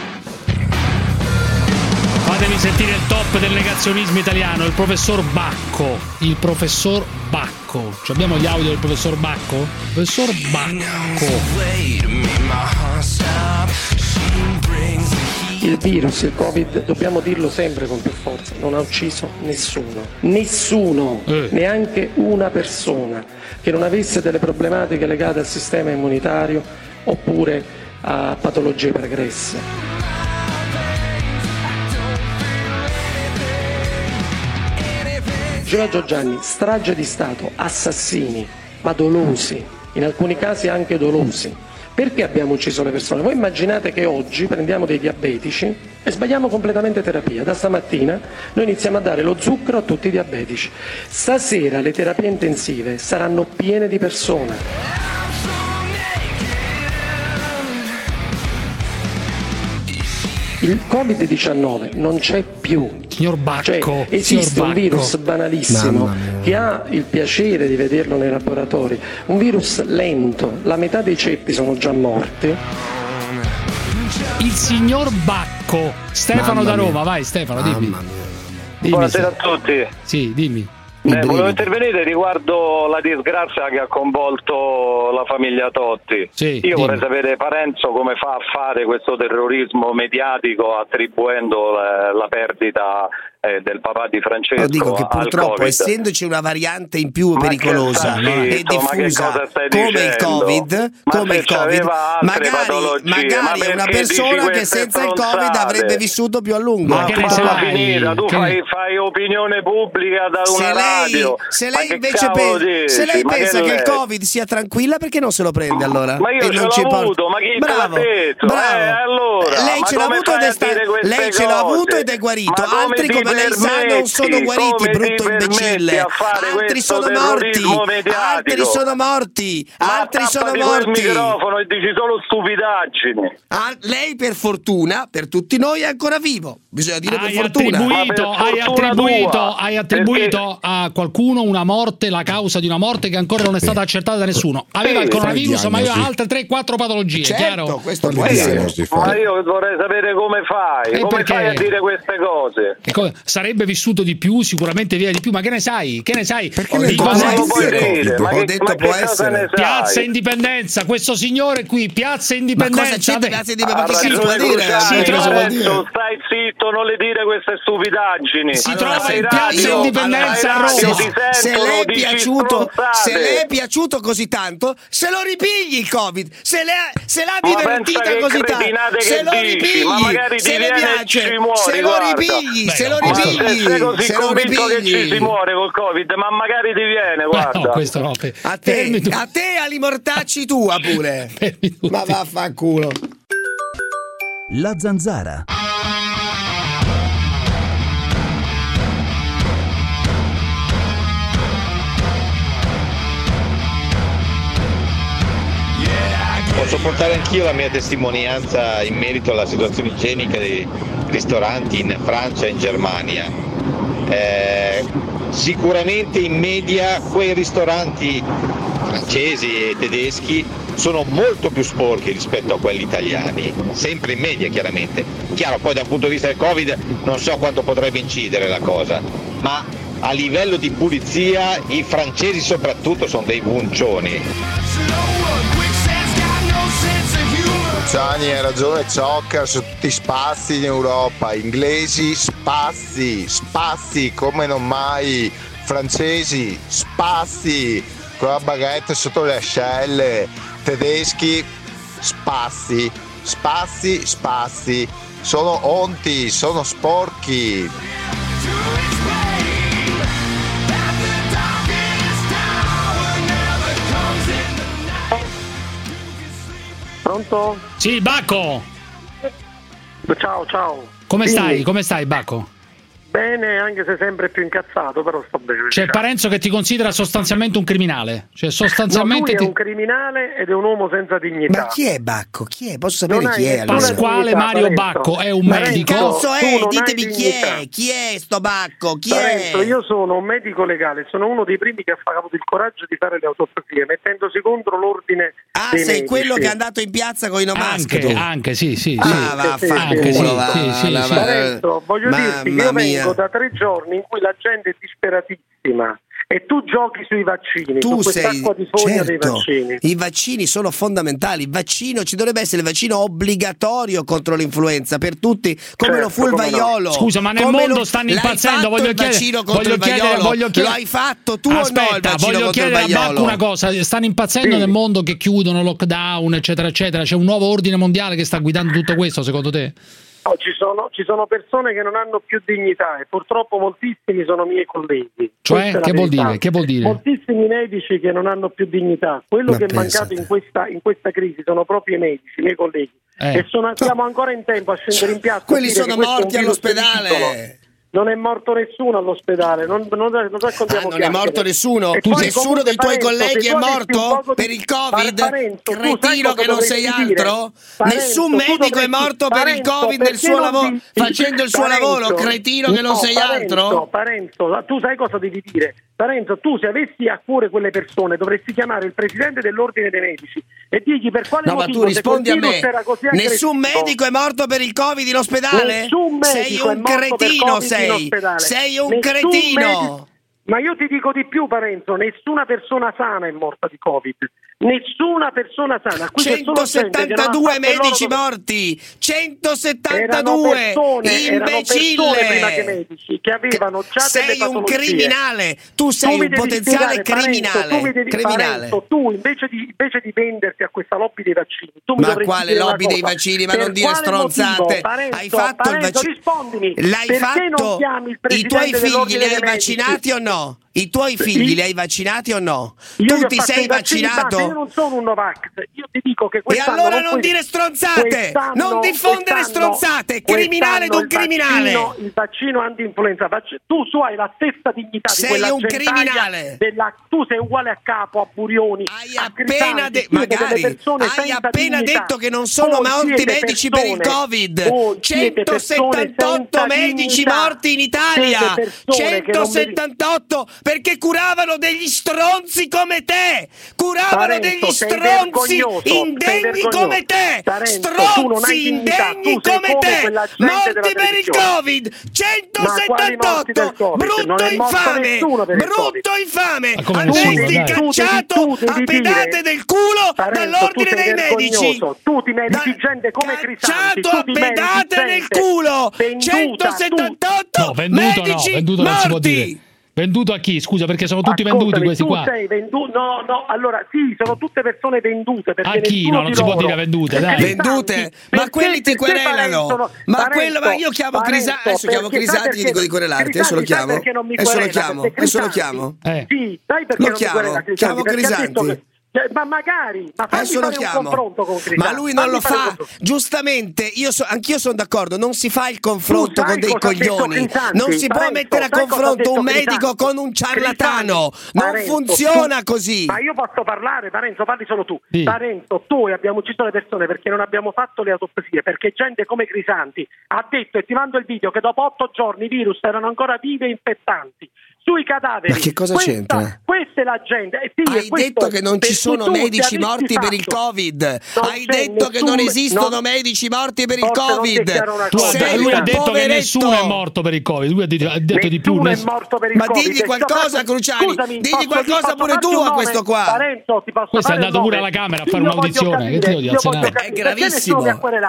Fatemi sentire il top del negazionismo italiano, il professor Bacco. Il professor Bacco. Ci abbiamo gli audio del professor Bacco? Professor Bacco. Il virus, il Covid, dobbiamo dirlo sempre con più forza, non ha ucciso nessuno. Nessuno, Eh. neanche una persona che non avesse delle problematiche legate al sistema immunitario oppure a patologie pregresse. Giorgio Gianni, strage di Stato, assassini, ma dolosi, in alcuni casi anche dolosi. Perché abbiamo ucciso le persone? Voi immaginate che oggi prendiamo dei diabetici e sbagliamo completamente terapia. Da stamattina noi iniziamo a dare lo zucchero a tutti i diabetici. Stasera le terapie intensive saranno piene di persone. Il covid diciannove non c'è più. Signor Bacco, Cioè, esiste signor un Bacco. virus banalissimo Mamma mia. che ha il piacere di vederlo nei laboratori, un virus lento, la metà dei ceppi sono già morti. Il signor Bacco. Stefano Mamma da mia. Roma, vai Stefano, dimmi. Dimmi, Buonasera sì. a tutti. Sì, dimmi. Mi Eh, volevo intervenire riguardo la disgrazia che ha coinvolto la famiglia Totti. Sì, Io dimmi. vorrei sapere Parenzo come fa a fare questo terrorismo mediatico attribuendo la, la perdita eh, del papà di Francesco. Lo dico che al purtroppo, Covid. essendoci una variante in più Ma pericolosa che sta e zitto, ma che diffusa cosa stai come il dicendo? Covid, Ma come se il Covid, c'aveva altre magari, patologie, magari ma è una perché dici persona che queste senza il stronzate? Covid avrebbe vissuto più a lungo. Ma che ne falla sai? finita, tu Che- fai, fai opinione pubblica da Se una lei, radio. se Ma lei che invece cavolo pensa, dici? se lei Ma pensa che, il lei? Covid sia tranquilla, perché non se lo prende allora? Ma io E ce non l'ho ci porta- avuto, ma chi te l'ha bravo, detto? bravo. Eh, allora, lei ma ce l'ha come avuto fai ed è a sta- dire queste lei ce l'ha cose? avuto ed è guarito. Ma come Altri ti come lei sa non permetti? sono guariti, Come ti brutto permetti imbecille. a fare Altri questo sono morti. terrorismo mediatico? Altri sono morti. Ma Altri sono tappati quel morti. microfono e dici solo stupidaggini. Ah, lei per fortuna, per tutti noi è ancora vivo. Bisogna dire per Hai fortuna. attribuito, Ma per hai fortuna attribuito, tua. hai attribuito a qualcuno una morte, la causa di una morte che ancora non è stata accertata da nessuno. Aveva Sì, il coronavirus, fai ma aveva diagnosi. altre tre quattro patologie, Certo, chiaro? questo può Quali essere. diagnosi Ma fai? io vorrei sapere come fai. Eh, come perché? fai a dire queste cose? E co- sarebbe vissuto di più, sicuramente via di più, ma che ne sai? Che ne sai? Perché Di nel cosa- Ma lo puoi Covid. dire? Ma Ho che, detto ma può che cosa essere. ne sai? Piazza Indipendenza, questo signore qui, Piazza Ma Indipendenza. cosa c'è di Beh, Piazza di Ha Ma che si ragione può dire? Cruciani, Si Ma trova- cosa vuol dire? Lorenzo, stai zitto, non le dire queste stupidaggini. Si Allora, trova se- in io- Piazza Indipendenza allora, a se, Roma. ti sentono, se le è dici piaciuto, stronzate. se le è piaciuto così tanto, se lo ripigli il Covid. Se, le, se l'ha Ma divertita pensa che così tanto, cretinate se che lo dici, ripigli, ma magari ti se le viene e piace, ci muori, se lo guarda. ripigli, Beh, se lo no, Ma se ripigli, sei così se lo convinto che ci si ripigli. muore col Covid, ma magari ti viene, guarda. No, questo no. fe- A te, fermi tu. a te ali mortacci tua pure. Fermi tutti. Ma vaffanculo. La Zanzara. Posso portare anch'io la mia testimonianza in merito alla situazione igienica dei ristoranti in Francia e in Germania. Eh, sicuramente in media quei ristoranti francesi e tedeschi sono molto più sporchi rispetto a quelli italiani, sempre in media chiaramente. Chiaro, poi dal punto di vista del Covid non so quanto potrebbe incidere la cosa, ma a livello di pulizia i francesi soprattutto sono dei buncioni. Gianni, hai ragione, Ciocca, su tutti i spazi in Europa, inglesi spazi, spazi come non mai, francesi spazi, con la baguette sotto le ascelle, tedeschi spazi, spazi, spazi, sono onti, sono sporchi. Pronto? Sì, Bacco. Ciao, ciao. Come Dimmi. stai? Come stai, Bacco? Bene, anche se sempre più incazzato, però sto bene. C'è diciamo. Parenzo che ti considera sostanzialmente un criminale. Cioè, No, sostanzialmente lui è ti- un criminale ed è un uomo senza dignità. Ma chi è Bacco? Chi è? Posso sapere Non hai chi è? nessuna allora? Pasquale dignità, Mario Parenzo. Bacco è un Parenzo, medico. Cazzo tu è? non Ditemi hai chi è? dignità. Chi è sto Bacco? Chi Parenzo, è? io sono un medico legale, sono uno dei primi che ha avuto il coraggio di fare le autopsie, mettendosi contro l'ordine Ah, dei sei medici. quello che è andato in piazza con i no mask, Anche, tu. anche, sì, sì, sì. Ah, Anche, sì, vaffanculo, va, sì, sì, va, sì. va. Parenzo, voglio Mamma dirti che io mia. vengo da tre giorni in cui la gente è disperatissima e tu giochi sui vaccini, Tu su sei, quest'acqua di fogna dei certo, vaccini. i vaccini sono fondamentali. Il vaccino, ci dovrebbe essere il vaccino obbligatorio contro l'influenza per tutti, come Certo, lo fu il come no. vaiolo. Scusa, ma nel Come mondo lo- stanno l'hai impazzendo. fatto Voglio il chiedere, vaccino contro voglio il chiedere, vaiolo? voglio chiedere- Lo hai fatto tu o no il Aspetta, vaccino voglio contro il chiedere a Bacco vaiolo? una cosa. Stanno impazzendo Sì. nel mondo che chiudono, lockdown, eccetera, eccetera. C'è un nuovo ordine mondiale che sta guidando tutto questo, secondo te? No, ci, sono, ci sono persone che non hanno più dignità e purtroppo moltissimi sono miei colleghi. Cioè, Questa è la che vuol verità. dire? Che vuol dire? Moltissimi medici che non hanno più dignità. Quello Ma che è pensate. mancato in questa, in questa crisi sono proprio i medici, i miei colleghi. Eh. E sono, siamo ancora in tempo a scendere in piazza. Quelli e dire sono che questo è un morti virus all'ospedale. ridicolo. Non è morto nessuno all'ospedale, non, non, non raccontiamo Ah, non è chiacchiere. morto nessuno? E Tu- poi nessuno comunque, dei tuoi Parenzo, colleghi se è tu avessi un morto poco di- per il Covid? Parenzo, tu sai Cretino cosa che non sei dovresti dire? altro? Parenzo, Nessun tu medico è dovresti- morto per il Parenzo, Covid nel perché suo non lavoro, ti- facendo il suo Parenzo, lavoro? Cretino che non no, sei Parenzo, altro? Parenzo, tu sai cosa devi dire? Parenzo, tu se avessi a cuore quelle persone dovresti chiamare il presidente dell'ordine dei medici e digli per quale No, ma motivo tu se rispondi a quel me. virus era così Nessun aggressivo. medico è morto per il Covid in ospedale? Nessun medico Sei è un morto per cretino, Covid in sei. ospedale. Sei un Nessun cretino. medico- Ma io ti dico di più, Parenzo, nessuna persona sana è morta di Covid. Nessuna persona sana. Qui centosettantadue medici loro... morti, centosettantadue, imbecille. Erano persone prima che medici che avevano già sei delle patologie. Un criminale, tu sei tu un potenziale spiegare, criminale. Parenzo, tu, mi devi, criminale. Parenzo, tu invece di, invece di venderti a questa lobby dei vaccini, tu mi ma quale lobby dei vaccini? Ma per non dire stronzate. Parenzo, hai fatto Parenzo, il vaccino? Rispondimi. L'hai perché fatto? Non chiami il I tuoi figli li hai medici? vaccinati o no? I tuoi figli li hai vaccinati o no? Io tu ti sei vaccini, vaccinato? Io non sono un Novax, io ti dico che e quest'anno allora non, non puoi... dire stronzate, non diffondere stronzate, criminale d'un criminale. Vaccino, il vaccino anti-influenza, tu, tu hai la stessa dignità sei di quella un criminale. Della, tu sei uguale a Capo, a Burioni, hai a appena, de- magari, hai appena detto che non sono voi morti medici persone, per il Covid. centosettantotto medici dignità. morti in Italia, centosettantotto perché curavano degli stronzi come te, curavano Parenzo, degli stronzi indegni come te, Parenzo, stronzi indegni come te, morti per il Covid, centosettantotto, brutto infame, brutto infame, avresti cacciato a pedate del culo dall'ordine dei medici, tu ti medici gente come Crisanti, cacciato a pedate nel culo, centosettantotto medici morti. Venduto a chi? Scusa, perché sono tutti Ascoltami, venduti questi tu qua. Sei venduto? No, no, allora sì, sono tutte persone vendute. A chi? No, non si può dire vendute, dai. Vendute? Ma quelli ti querelano. Ma quello, ma io chiamo Crisanti, adesso chiamo Crisanti e dico di querelarti, adesso lo chiamo. Adesso lo chiamo, adesso lo chiamo. Sì, sai perché non mi querela Crisanti? Chiamo Crisanti. Ma magari, ma fammi fare un confronto con Crisanti. Ma lui non lo fa, giustamente, io so, anch'io sono d'accordo, non si fa il confronto con dei coglioni, non si può mettere a confronto un medico con un ciarlatano, non funziona così. Ma io posso parlare, Parenzo, parli solo tu. Parenzo, tu e abbiamo ucciso le persone perché non abbiamo fatto le autopsie, perché gente come Crisanti ha detto, e ti mando il video, che dopo otto giorni i virus erano ancora vivi e infettanti. Sui cadaveri. Ma che cosa questa, c'entra? Questa è la gente. Eh sì, hai detto che non ci sono medici morti fatto. per il Covid. Non hai detto nessun, che non esistono non, medici morti per il Covid. Tu, Sei lui ha detto poveretto. che nessuno è morto per il Covid. Lui ha detto, ha detto di più. Ness- è morto per il Ma COVID. digli qualcosa, Cruciani. Scusami, digli posso, qualcosa pure tu a questo qua. Parenzo, ti posso questo è fare andato pure alla Camera a fare un'audizione. Che ti devo dire, è gravissimo.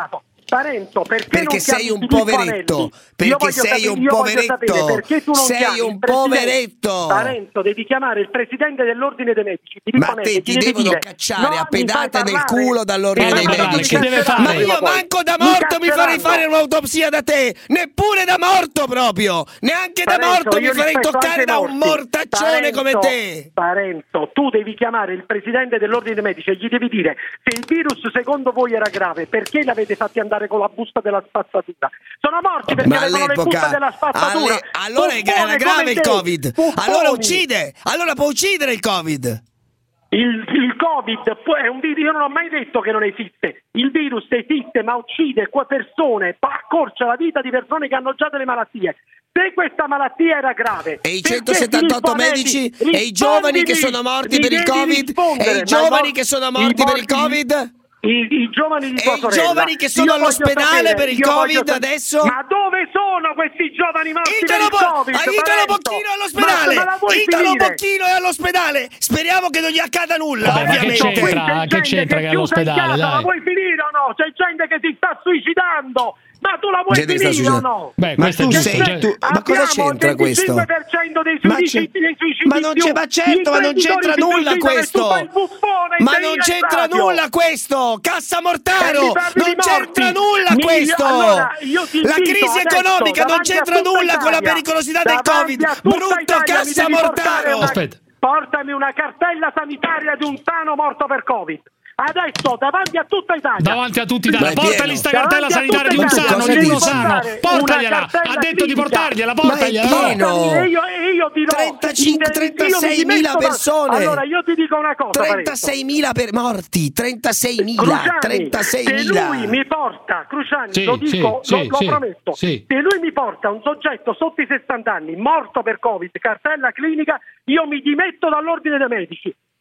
Parenzo, perché, perché non sei un poveretto, perché sei un poveretto, perché tu non sei un poveretto. Parenzo, devi chiamare il presidente dell'ordine dei medici. Ma te ti devono dire, cacciare a pedate nel culo dall'ordine dei medici. Ma io manco da morto mi farei fare un'autopsia da te, neppure da morto proprio, neanche da morto mi farei toccare da un mortaccione come te. Parenzo, tu devi chiamare il presidente dell'ordine dei medici e gli devi dire se il virus secondo voi era grave, perché l'avete fatti andare con la busta della spazzatura? Sono morti perché avevano le buste della spazzatura. Alle, allora era grave il Covid. Allora uccide. Allora può uccidere il Covid. Il, il Covid è un virus, io non ho mai detto che non esiste. Il virus esiste, ma uccide persone, accorcia la vita di persone che hanno già delle malattie. Se questa malattia era grave e i centosettantotto medici e i giovani che sono morti per il Covid e i giovani che sono morti per il Covid I, i giovani di tua e i giovani che sono all'ospedale sapere, per il Covid voglio... adesso? Ma dove sono questi giovani morti Italo per il Covid? Bo- Italo Bocchino è all'ospedale! Italo Bocchino è all'ospedale! Speriamo che non gli accada nulla, Vabbè, ovviamente. Ma che c'entra, che, c'entra che, che è all'ospedale, dai? Ma vuoi finire o no? C'è gente che si sta suicidando! Ma tu la vuoi gente finire o no? Beh, ma tu sei tu, ma cosa c'entra questo? Il venticinque per cento dei suicidi, dei suicidi ma non c'è, ma certo, ma non c'entra nulla questo. Ma non c'entra nulla questo, Cassa Mortaro, non c'entra nulla questo. La crisi economica non c'entra nulla con la pericolosità del Covid. Brutto Cassa Mortaro. Aspetta. Portami una cartella sanitaria di un sano morto per Covid. Adesso davanti a tutta Italia, davanti a tutti Italia, portali sta cartella sanitaria di un sano, di uno sano, portagliela, ha detto di portargliela, portagliela. E io, e io dirò trentacinque trentaseimila persone. Allora io ti dico una cosa, trentaseimila per morti, trentaseimila, trentaseimila. Se lui mi porta, Cruciani, sì, lo dico, sì, lo, sì, lo prometto, sì. Se lui mi porta un soggetto sotto i sessanta anni morto per Covid, cartella clinica, io mi dimetto dall'ordine dei medici.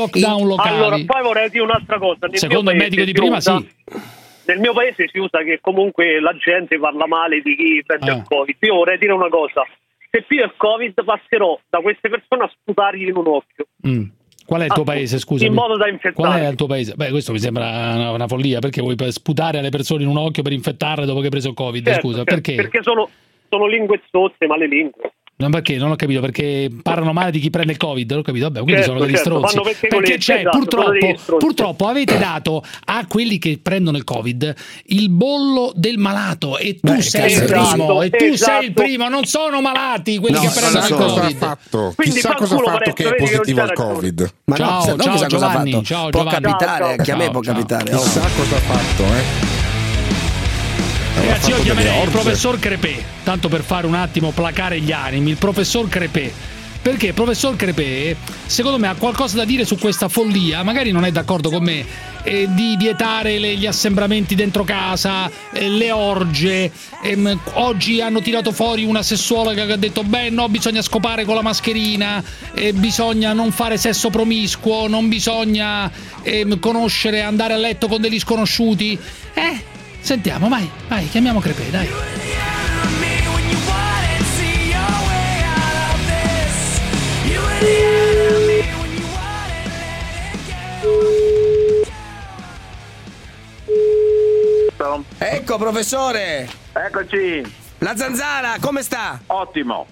lockdown locali. Allora, poi vorrei dire un'altra cosa. Nel Secondo il medico di prima, usa, sì. Nel mio paese si usa che comunque la gente parla male di chi prende Ah. il Covid. Io vorrei dire una cosa. Se più il Covid passerò da queste persone a sputargli in un occhio. Mm. Qual è il tuo Ah, paese, scusa? in modo da infettarli. Qual è il tuo paese? Beh, questo mi sembra una, una follia. Perché vuoi sputare alle persone in un occhio per infettarle dopo che hai preso il Covid? Certo, Scusa, certo, perché? Perché sono, sono lingue zozze, ma le lingue. No, perché? Non ho capito, perché parlano male di chi prende il Covid, non ho capito, vabbè, quindi certo, sono degli certo, stronzi. perché, perché c'è, esatto, purtroppo, purtroppo avete dato a quelli che prendono il Covid il bollo del malato e tu Beh, sei il esatto, primo, e tu esatto. sei il primo, non sono malati quelli no, che prendono il Covid. Cosa ha fatto? Chissà cosa ha fatto che è positivo al Covid. Ma ciao, no, ciao, non chissà cosa ha Giovanni, fatto. ciao, può Giovanni. capitare, Ciao, anche a me ciao, può ciao. capitare. Chissà oh. cosa ha fatto, eh. Ragazzi, io chiamerei il orge. professor Crepè, tanto per fare un attimo placare gli animi, il professor Crepè. Perché il professor Crepè, secondo me, ha qualcosa da dire su questa follia, magari non è d'accordo con me, eh, di vietare le, gli assembramenti dentro casa, eh, le orge. Ehm, oggi hanno tirato fuori una sessuologa che ha detto, beh no, bisogna scopare con la mascherina, eh, bisogna non fare sesso promiscuo, non bisogna ehm, conoscere, andare a letto con degli sconosciuti. Eh, sentiamo, vai, vai, chiamiamo Crepè, dai. Ecco, professore. Eccoci. La zanzara, come sta? Ottimo.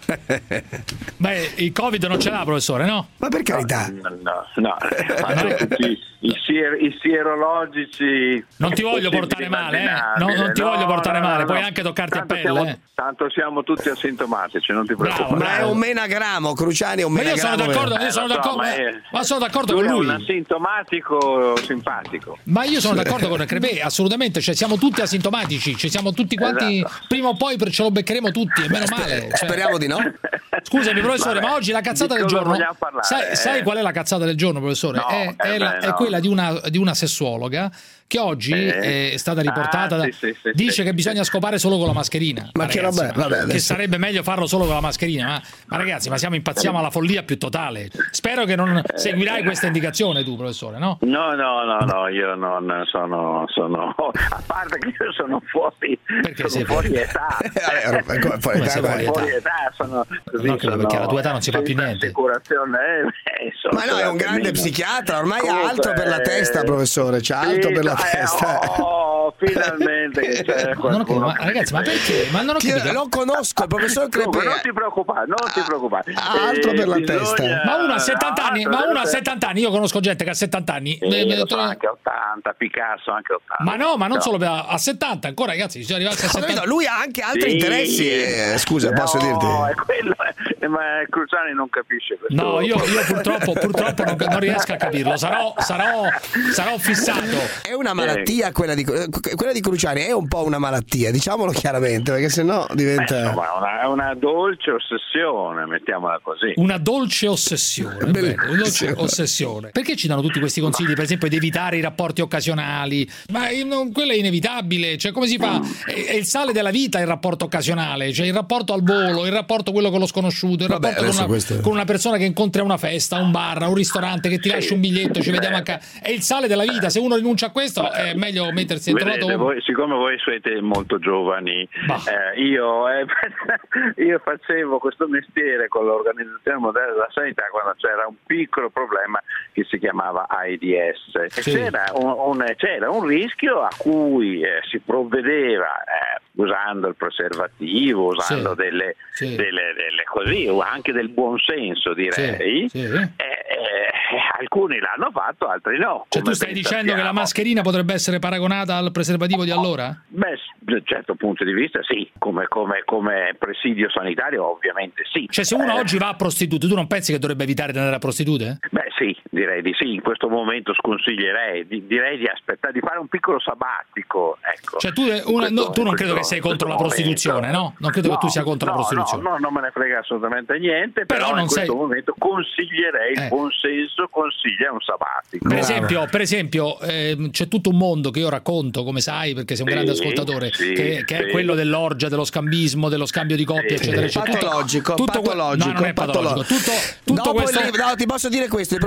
Beh, il Covid non ce l'ha, professore, no? Ma per carità. No, no, no. Faccio tutti i, sier- i sierologici. Non ti voglio portare male, eh? No, non ti no, voglio portare no, male, no, puoi no. anche toccarti tanto a pelle, siamo, eh? Tanto siamo tutti asintomatici, non ti preoccupare. Bravo, Ma è un menagramo, Cruciani è un Ma io menagramo. sono d'accordo, io Eh, sono lo so, d'accordo, ma ma, è- ma sono d'accordo Lui con è lui. un asintomatico simpatico. Ma io sono d'accordo con Crepè, assolutamente, cioè siamo tutti asintomatici, ci siamo tutti quanti, Esatto. prima o poi ce lo beccheremo tutti, e meno male. Cioè. Speriamo di no. Scusami professore, Vabbè, ma oggi la cazzata di del cosa giorno, vogliamo parlare? sai, sai qual è la cazzata del giorno, professore? No, è, eh è la- beh, è no. quella di una, di una sessuologa che oggi Eh. è stata riportata, Ah, da- sì, sì, sì, dice sì, che sì. bisogna scopare solo con la mascherina. Ma che ragazzi, roba è? Vabbè, che adesso- sarebbe meglio farlo solo con la mascherina, ma, ma ragazzi, ma siamo impazziamo alla follia più totale. Spero che non seguirai questa indicazione tu, professore, no? No, no, no, no, io non sono, sono a parte che io sono fuori, Perché sono sei fuori fuori? età. Eh, come fuori Come età, sei vai. fuori età? Fuori età sono così, No, credo, sono perché alla tua età non si fa più senza niente. assicurazione, eh, sono Ma no, è un grande meno. psichiatra, ormai ha Comunque, altro per la testa, eh, professore, c'ha altro sì, per la eh, testa. Oh, finalmente che c'è Non ho capito, qualcuno. ma ragazzi, ma perché? Ma non ho Io capito. lo conosco, il professor Comunque, non Crepè. ti preoccupare, non ti preoccupare. ha altro per la testa. Ma uno a settanta anni, altro ma uno a per- settanta anni, io conosco gente che ha settanta anni. Sì, eh, lo so, eh, anche ottanta, Picasso anche ottanta. Ma no, ma non No. solo per, a settanta, ancora ragazzi, ci arrivati a Ho capito, settanta. lui ha anche altri Sì. interessi. eh, scusa, No, posso dirti? è quello, eh, ma Cruciani non capisce questo. No, io, io purtroppo, purtroppo non, non riesco a capirlo. Sarò, sarò, sarò fissato. È una malattia quella di, quella di Cruciani, è un po' una malattia, diciamolo chiaramente, perché sennò Beh, diventa. insomma, una, è una dolce ossessione, mettiamola così. Una dolce ossessione, bello, una dolce ossessione. Perché ci danno tutti questi consigli, per esempio, di evitare i rapporti occasionali? Ma eh, non- quello è inevitabile, cioè come si fa? È, è il sale della vita il rapporto occasionale, cioè il rapporto al volo, il rapporto quello con lo sconosciuto, il Vabbè, rapporto con adesso una, questo- con una persona che incontri a una festa, a un bar, a un ristorante, che ti lascia un biglietto, ci vediamo a casa. È il sale della vita, se uno rinuncia a questo è meglio mettersi dentro la Vedete, tomba. voi, siccome voi siete molto giovani, eh, io, eh, io facevo questo mestiere con l'Organizzazione Mondiale della Sanità quando c'era un piccolo problema che si chiamava AIDS. E Sì. c'era, un, un- c'era un rischio a cui eh, si provvedeva eh, usando il preservativo, usando Sì. delle, Sì. delle, delle così, o anche del buonsenso, direi. Sì, sì. Eh, eh, alcuni l'hanno fatto, altri no. Cioè come tu stai ben dicendo che la sappiamo. mascherina potrebbe essere paragonata al preservativo di allora? Beh, da un certo punto di vista sì, come, come, come presidio sanitario ovviamente sì. Cioè se uno Eh, oggi va a prostitute, tu non pensi che dovrebbe evitare di andare a prostitute? Beh sì, direi di sì, in questo momento sconsiglierei, di- direi di aspettare, di fare un piccolo sabbatico. Ecco, Cioè tu, In una- questo- no, tu non in credo che questo- sei contro la in questo prostituzione, momento. no? Non credo che tu sia contro la no, prostituzione. No, no, non me ne frega assolutamente niente, Però però, non in questo sei- momento consiglierei, Eh. il buon senso consiglia un sabbatico. Per esempio, per esempio ehm, c'è tutto un mondo che io racconto, come sai, perché sei un Sì, grande ascoltatore, sì, che, che è sì. quello dell'orgia, dello scambismo, dello scambio di coppie, Sì. eccetera, eccetera. Tutto- Patologico, tutto que- patologico, no, non è patologico. patolo- Tutto, tutto Dopo questo. il libro- no, ti posso dire questo, il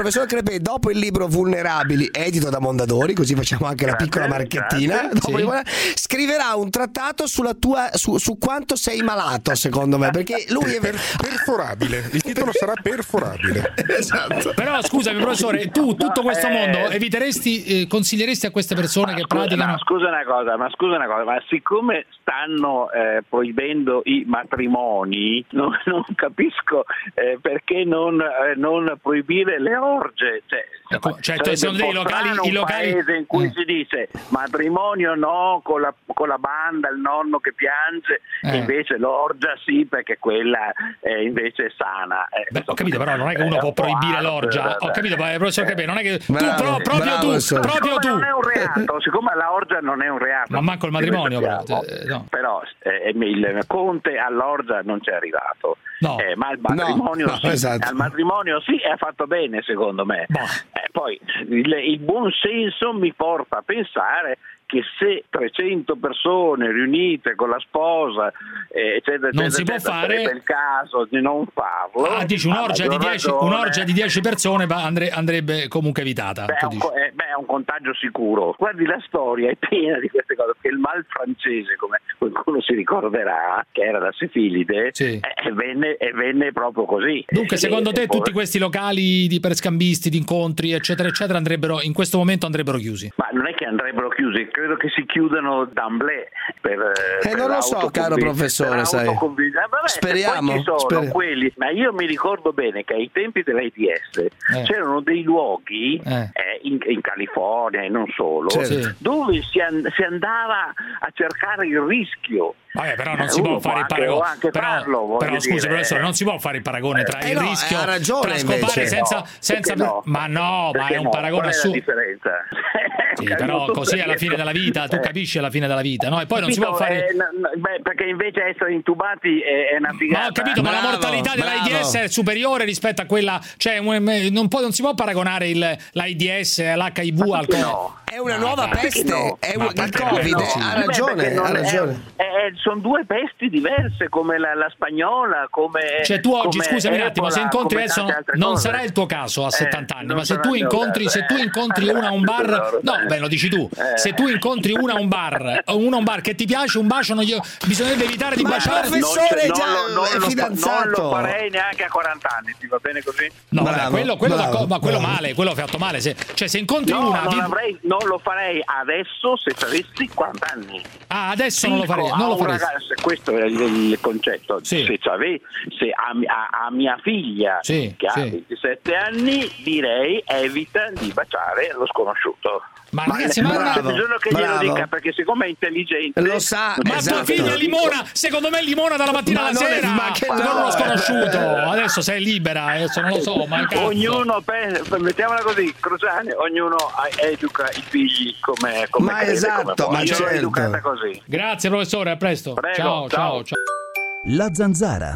professor Crepè, dopo il libro Vulnerabili, edito da Mondadori, così facciamo anche la piccola marchettina, dopo Sì. il- scriverà un trattato sulla tua, su, su quanto sei malato, secondo me, perché lui è Per- perforabile. Il titolo sarà perforabile. Esatto. Però scusami professore, tu tutto questo eh, mondo eviteresti, eh, consiglieresti a queste persone che Scusa, praticano... ma scusa una cosa, ma scusa una cosa, ma siccome stanno eh, proibendo i matrimoni, non, non capisco eh, perché non, eh, non proibire le orge. Cioè, Ecco, cioè, sarebbe secondo te un i po' locali- strano i un locali- paese in cui Eh. si dice matrimonio no con la, con la banda, il nonno che piange, Eh. e invece l'orgia sì perché quella è invece sana. Eh, Beh, ho capito, però non è che uno è può un po' proibire hard, l'orgia. Ho eh. capito, ma, professor Crepè, non è che tu Bravo, pro- proprio bravo, tu, professore. proprio Siccome tu. non è un reato, siccome la orgia non è un reato, Ma manco il matrimonio, ci però, mettiamo. eh, no. Però eh, il Conte all'orgia non c'è arrivato. No. Eh, ma il matrimonio No, no, sì, esatto. al matrimonio sì, ha fatto bene secondo me. Boh. Eh, poi il, il buon senso mi porta a pensare che se trecento persone riunite con la sposa, eh, eccetera, Non eccetera, si può eccetera, fare- sarebbe il caso di non farlo. Ah, dici un'orgia A di maggior dieci, ragione. un'orgia di dieci persone va- andre- andrebbe comunque evitata. Beh, è tu un, dici. co- è, beh, è un contagio sicuro. Guardi, la storia è piena di queste cose, perché il mal francese, come qualcuno si ricorderà, che era la sifilide, Sì. eh, venne, e venne proprio così. Dunque, Eh, secondo te poi- tutti questi locali di per scambisti, di incontri, eccetera, eccetera, andrebbero in questo momento andrebbero chiusi? Ma non è che andrebbero chiusi, credo che si chiudano d'amblè per, Eh, per non lo so, caro autoconvin- professore, per sai. autoconvin- eh, vabbè, se Speriamo, poi ci sono speriamo. quelli, ma io mi ricordo bene che ai tempi dell'AIDS Eh. c'erano dei luoghi Eh. eh, in, in California e non solo, Certo. dove si, an- si andava a cercare il rischio. Vabbè, però non Eh, si uno può fare il anche- paragone. può anche Però, farlo, voglio però scusi, dire. professore, non si può fare il paragone tra Eh il no, rischio ha ragione tra scopare invece. senza, No, senza perché no? ma no, ma Perché è un no? paragone Qual è la assurdo. differenza? Sì, Cioè, però non so così alla perché- fine della vita, tu Eh. capisci alla fine della vita, no? E poi non si può Capito? fare Eh, no, no, beh, perché invece essere intubati è, è una figata. Ma ho capito, ma la Bravo, mortalità dell'AIDS bravo. è superiore rispetto a quella, cioè un- non, può- non si può paragonare il, l'AIDS all'H I V al perché co- no? È una Ah, nuova dai. peste, no? è Ma un- il perché Covid, no? ha Beh, ragione, perché non ha è- ragione. è- sono due pesti diverse, come la, la spagnola, come Cioè tu oggi, come scusami un attimo, se Ebola, incontri come adesso tante altre non cose. sarà il tuo caso a Eh, settanta anni, non ma se sarà tu il mio incontri, caso, se tu eh. incontri una a un bar, Tesoro, no, eh. beh, lo dici tu. Eh. Se tu incontri una a un bar, o una a un bar che ti piace, un bacio non gli- bisognerebbe evitare di Ma baciare. professore, non, già non, non, è lo, fidanzato. non lo farei neanche a quaranta anni, ti va bene così? No, Bravo, vabbè, quello, quello, bravo, d'accordo, ma quello bravo. male, quello fatto male. Se, cioè, se incontri No, una, non, vi- avrei, non lo farei adesso se avessi quaranta anni. ah, adesso non lo Dico farei, a non lo un faresti. ragazzo, questo è il, il concetto. Sì. Se, c'ave- se a, a- a mia figlia Sì, che ha sì. ventisette anni direi evita di baciare lo sconosciuto. Ma ragazzi, ma- non c'è bravo, bisogno che glielo bravo. dica, perché siccome è intelligente Lo sa, non Ma c'è esatto. tua bisogno figlia che glielo dico. limona, secondo me limona dalla mattina Ma alla non è- sera ma che con no. uno sconosciuto. Adesso sei libera, adesso non lo so, ma cazzo. Ognuno, pe- mettiamola così, Cruciani, ognuno educa i figli come, come Ma crede, esatto, come può. ma Io l'ho certo. educata così. Grazie professore, a presto. Prego, ciao, ciao, ciao. ciao. La Zanzara.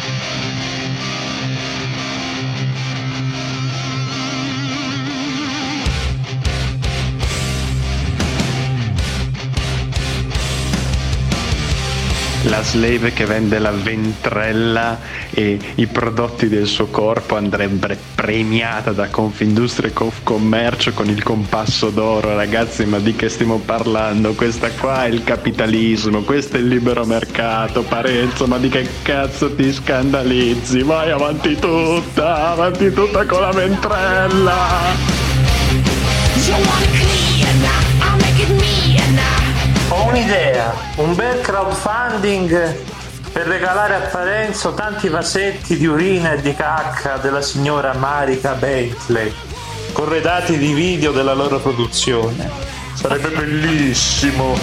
La slave che vende la ventrella e i prodotti del suo corpo andrebbe premiata da Confindustria e Confcommercio con il compasso d'oro. Ragazzi, ma di che stiamo parlando? Questa qua è il capitalismo, questo è il libero mercato. Parenzo, ma di che cazzo ti scandalizzi? Vai avanti tutta, avanti tutta con la ventrella. Ho un'idea, un bel crowdfunding per regalare a Parenzo tanti vasetti di urina e di cacca della signora Marica Bentley, corredati di video della loro produzione. Sarebbe bellissimo.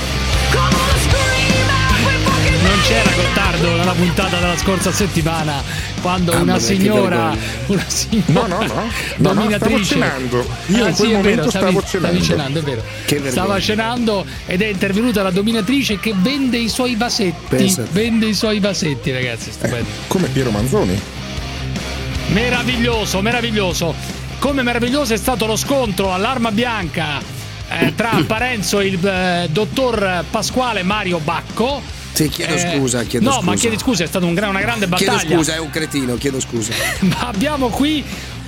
Non c'era Gottardo nella puntata della scorsa settimana quando Mamma una mia, che signora, vergogna. una signora No, no, no. No, no, dominatrice. stavo cenando. Io Ah, in sì, quel è momento vero, stavo stavi, cenando. stavi cenando, è vero. Che vergogna. Stava cenando ed è intervenuta la dominatrice che vende i suoi vasetti. Pensate. Vende i suoi vasetti, ragazzi, stupendo. Come Piero Manzoni. Meraviglioso, meraviglioso. Come meraviglioso è stato lo scontro all'arma bianca eh, tra Parenzo e il eh, dottor Pasquale Mario Bacco. Sì, chiedo Eh, scusa, chiedo no, scusa. ma chiedi scusa, è stata un gra- una grande battaglia. Chiedo scusa, è un cretino, chiedo scusa. Ma abbiamo qui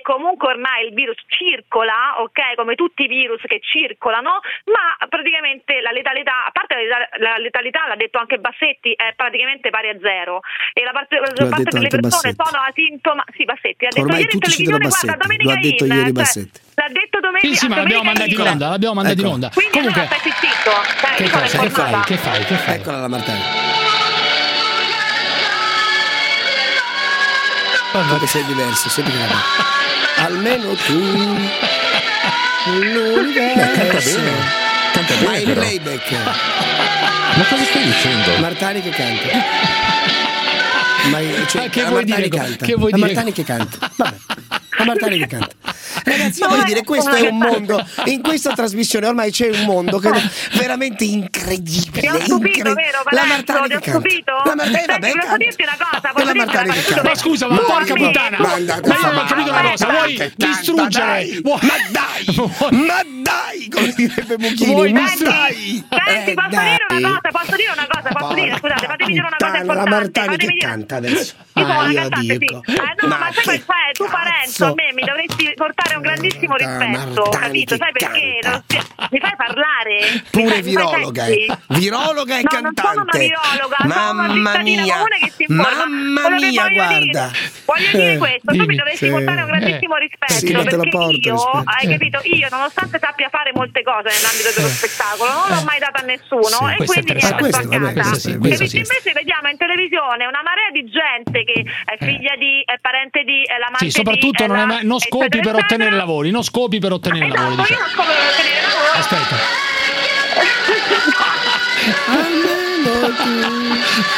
che comunque ormai il virus circola, ok, come tutti i virus che circolano, ma praticamente la letalità, a parte la letalità, la letalità l'ha detto anche Bassetti, è praticamente pari a zero, e la parte, la parte delle persone Bassetti. sono asintomatiche. Sì, Bassetti ha detto Ormai ieri in tutti citano televisione, Bassetti, guarda, lo Domenica ha detto In, ieri cioè, Bassetti. l'ha detto Sì, sì, ma l'abbiamo mandati in onda, l'abbiamo mandati in onda. Quindi Comunque, allora stai zitto. Dai, che sono cosa? Che informata. fai? Che fai? Che fai? Eccola la Martani. Tu che sei diverso, sempre che la almeno tu l'universo. Canta bene, Ma il però. playback. Ma cosa stai dicendo? Martani che canta. Ma cioè, Ah, che la vuoi Martani dire? canta. Che vuoi la dire? Martani che canta. Vabbè. La Martani che canta. Ragazzi, io voglio dire, questo è un mondo. In questa trasmissione ormai c'è un mondo che è veramente incredibile. Ti ho stupito, incre- vero? La Valenzo, Martani ti ho che canta. stupito? La Martani, Senti, vabbè, posso canta. dirti una cosa? E Posso la dirti una Martani cosa? che Tu canta. Ma scusa, ma non porca mi- puttana! Ma andate Ma a io fare non ho capito una male, cosa, dai, vuoi che canta, distruggere? dai. Vuoi- Ma dai! Ma dai! Come direbbe Mucchini, Vuoi ma distru- dai! Senti, Eh, posso dai. dire una cosa? Posso dire una cosa? Posso dire? Scusate, fatemi dire una cosa Puttana, la importante. Martani che Fatemi dire- canta adesso. Io sono Ah, una io cantante, sì. dico. Eh, no, ma, Ma sai che che fai? Tu Parenzo, a cazzo? me mi dovresti portare un grandissimo rispetto, Martani capito? che Sai perché? canta. Non si- Mi fai parlare? Mi Pure fai- mi fai virologa, sexy? eh. Virologa e No, non sono una cantante. virologa, sono una Mamma cittadina mia, comune che si informa. mamma Quello che mia, voglio guarda. dire- Voglio dire Eh, questo, tu mi dimmi, dovresti sì. portare un grandissimo Eh, rispetto, sì, ma te lo perché porto, io, rispetto. hai capito, io nonostante sappia fare molte cose nell'ambito dello spettacolo, non l'ho mai data a nessuno Sì, e questo è quindi mi interessante. ero Questo, vabbè, sognata. questo sì, E questo sì. invece vediamo in televisione una marea di gente che è figlia di, è parente di, è l'amante Sì, soprattutto di, è non, è la- mai- non scopi eccetera, per ottenere eccetera. lavori, non scopi per ottenere Esatto, lavori. io Diciamo. non scopo per ottenere lavoro. Aspetta. Almeno tu.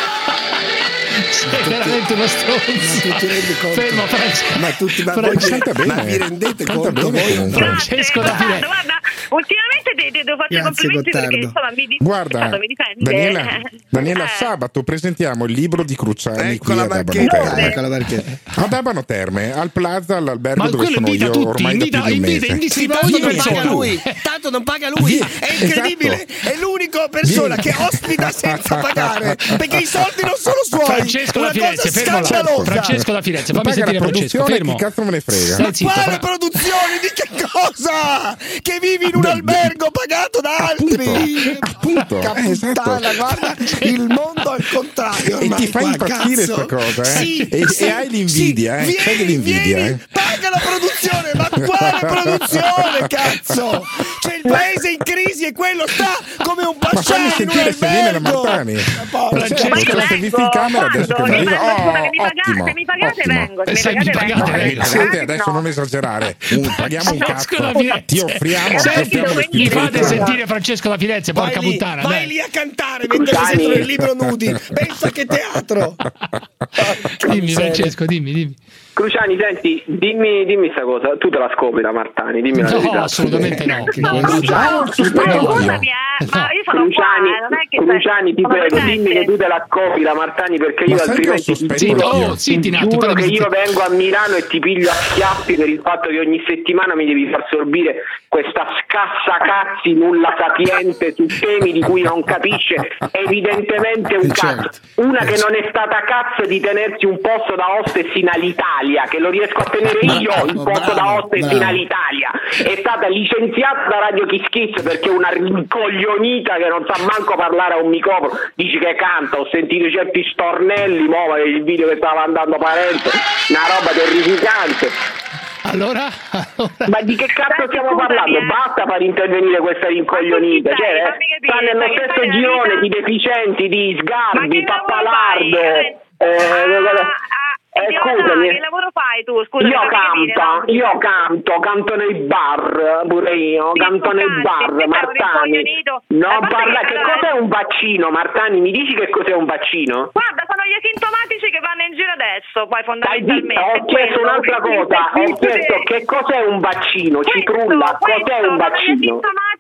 Sei veramente uno stronzo. Ma tu ti rendi conto? Fermo, Francesco. Ma tutti, ma, Fra- voi, canta bene. ma vi rendete Canta conto bene voi? comunque. Francesco da Guarda, Firenze. guarda, ultimamente ti, ti devo fare Grazie, complimenti perché Gottardo. insomma mi di- Guarda, Gottardo mi difende. Daniela, Daniela Eh. sabato presentiamo il libro di Cruciani qui Eccola ad Abano Marchetta, Terme. eccola Marchetta. Ad Abano Terme, al Plaza, all'albergo Ma dove quello sono invita io tutti, ormai invita, da più di un invita, mese. invita, Sì, invita tanto ogni non paga persona. lui, tanto non paga lui, è incredibile, Esatto. è l'unica persona Vieni. che ospita senza pagare, perché i soldi non sono suoi. Francesco da Una Firenze, cosa fermo là. scandalosa. Francesco da Firenze, Mi fammi paga la sentire Francesco, produzione, fermo. chi cazzo me ne frega? Stai Ma zitto, quale Fra- produzione di che cosa? Che vivi in un albergo pagato da altri? Appunto, Porca eh, esatto. puttana, guarda, il mondo al contrario. E ormai ti fa qua, impazzire cazzo. sta cosa, eh? Sì, E- sì, e hai l'invidia, sì. eh? Sai che Vieni, l'invidia, vieni, eh? paga la produzione, ma quale produzione, cazzo? C'è il paese in crisi e quello sta come un Ma fammi pasciano in un sentire se viene la albergo. Martani. porca Francesco, Ma io te l'ho vengo, visto in camera, adesso che quando? mi arriva. Io vengo, Oh, scusa, che mi pagate, ottimo, se mi pagate ottimo. vengo, se Eh, mi se mi pagate pagate vengo. No, vengo. eh, senti, Eh, adesso no. non esagerare. Uh, paghiamo un Francesco da cazzo. Firenze. Ti offriamo, ti Senti, offriamo le mi fate stupidità. sentire Francesco da Firenze, porca Vai lì, puttana. vai dai. lì a cantare mentre si sentono il libro nudi. Pensa che teatro. Dimmi Francesco, dimmi, dimmi. Cruciani, senti, dimmi, dimmi sta cosa, tu te la scopi la Martani, dimmi la No, verità. assolutamente no. Che No, questo- no, Ti Ma prego. scusami, eh, ma io sono Cruciani, qua, eh, non è che Cruciani, ti sono prego, presente. dimmi che tu te la scopi la Martani, perché io Ma sai che ho altrimenti ti sospetto giuro, anch'io. ti Zitti un attimo, giuro fate che io zitti. vengo a Milano e ti piglio a schiaffi per il fatto che ogni settimana mi devi far sorbire questa scassacazzi nulla sapiente su temi di cui non capisce evidentemente un Certo. cazzo. Una che non è stata cazzo di tenersi un posto da hostess in Alitalia, che lo riesco a tenere io il Bravo, posto da bravo, hostess bravo. in Alitalia. È stata licenziata da Radio Kiss Kiss perché è una rincoglionita che non sa manco parlare a un microfono, dici che canta, ho sentito certi stornelli, mo il video che stava andando Parenzo, una roba terrificante. Allora? allora? Ma di che cazzo Senti, stiamo scusami, parlando? eh. Basta far intervenire questa rincoglionita, Ma tu chi sei? cioè, Fammi capire, sta nello stai stesso fai la girone vita? di deficienti, di Ma Sgarbi, che lavoro Pappalardo. fai? Eh, Ah, eh, Dio, scusami. dai, che lavoro fai tu? Scusa, io fammi capire, canto, no? io canto, canto nei bar, pure io, Sì, canto tu nei canti, bar, sei un Martani. rincoglionito. Non A parte parla, che che allora- cos'è un vaccino, Martani? Mi dici che cos'è un vaccino? Guarda, sono gli asintomatici che vanno in giro adesso, poi Dai, fondamentalmente. ho chiesto un'altra cosa, ho chiesto che cos'è un vaccino, Ciprulla, cos'è un vaccino?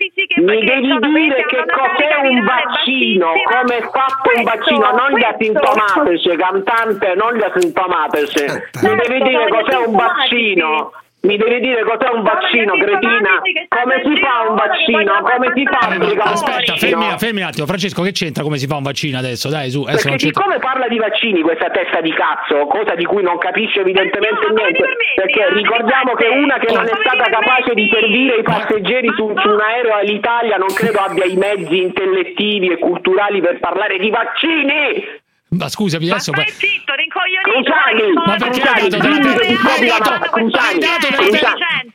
Mi devi dire che cos'è un vaccino, come è fatto un vaccino, non gli asintomatici, cantante, non gli asintomatici. Mi devi dire cos'è un vaccino. Mi devi dire cos'è un vaccino, cretina? Come si fa un vaccino? Come si fabbrica un Aspetta, fermi, vaccino? fermi un attimo. Francesco, che c'entra come si fa un vaccino adesso? Dai, su, adesso non Perché c'entra. siccome parla di vaccini questa testa di cazzo, cosa di cui non capisce evidentemente niente, perché ricordiamo che una che non è stata capace di servire i passeggeri su, su un aereo all'Italia non credo abbia i mezzi intellettivi e culturali per parlare di vaccini. Ma scusami, adesso. Stai zitto, rincoglionito. Cruciani, Ma perché hai Cruciani, dato della dimmi che ti testa? scopi la Hai dato- mano, Cruciani, hai dato della Cruciani, testa. Hai dato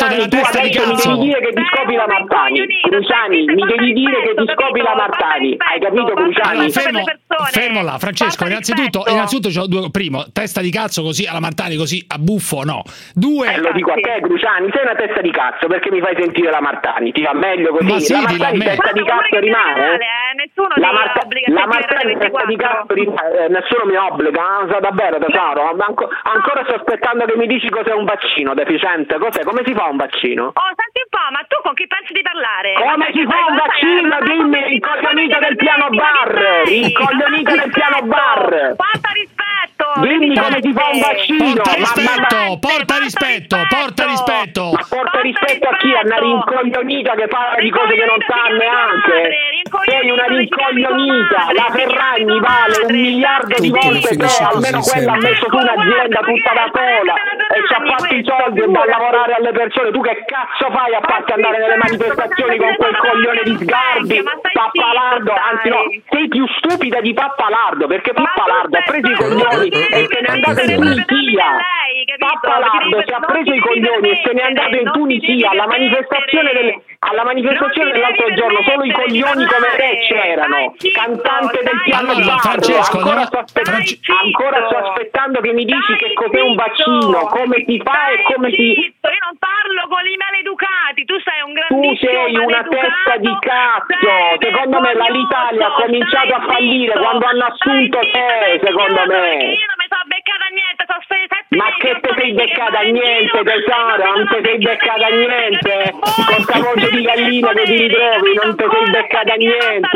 fatto della tu testa di adesso mi cazzo. devi dire che ti scopi la Martani. Cruciani, mi devi dire che ti scopi la Martani. Hai capito, Cruciani? Allora, fermo, fermo là, Francesco. Innanzitutto, innanzitutto c'ho due. Primo, testa di cazzo così alla Martani, così a buffo, no. Due. Eh, lo dico a te, Cruciani, sei una testa di cazzo perché mi fai sentire la Martani. Ti va meglio così? Ma sì, la dillo a Martani me. testa di cazzo rimane? Nessuno La, ti Marta- obbliga a la seguire Martani la testa di cazzo rimane? Eh, nessuno mi obbliga, non so davvero, tesoro. Ma anco- ancora sto aspettando che mi dici cos'è un vaccino deficiente. Cos'è? Come si fa un vaccino? Oh, senti un po', ma tu con chi pensi di parlare? Come si fa un vaccino? Dimmi, rincoglionita del piano bar! Rincoglionita del piano bar! Porta rispetto! Dimmi come si fa un vaccino! Porta Ma- rispetto, ma- ma- porta rispetto, porta rispetto. Ma porta rispetto a chi? A una rincoglionita che parla di cose che non sa neanche? Sei una rincoglionita! La Ferragni vale un miliardo di volte te, almeno quella ha messo su un'azienda tutta da sola e ci ha fatto i soldi e da lavorare alle persone. Tu che cazzo fai a parte andare nelle manifestazioni con quel coglione di Sgarbi, Pappalardo? Anzi no, sei più stupida di Pappalardo, perché Pappalardo ha preso i coglioni e se ne è andato in Tunisia. Pappalardo si è preso i coglioni e se ne è andato in Tunisia alla manifestazione del, alla manifestazione dell'altro giorno. Solo i coglioni come te c'erano. Cantante del piano Allora, bar. Francesco, ancora, no, sto aspe- Franci- ancora sto aspettando che mi dici che cos'è un vaccino, come si fa e come si... Io non parlo con i maleducati, tu sei un Tu grandissimo sei una testa di cazzo. Secondo me la- l'Italia ha cominciato a fallire quando hanno assunto te, secondo me. Io non mi sono beccata niente, sono state sette Ma che te sei beccata niente, tesoro? Non te sei beccata niente. Con sta voce di gallina che ti ritrovi, non te sei beccata niente.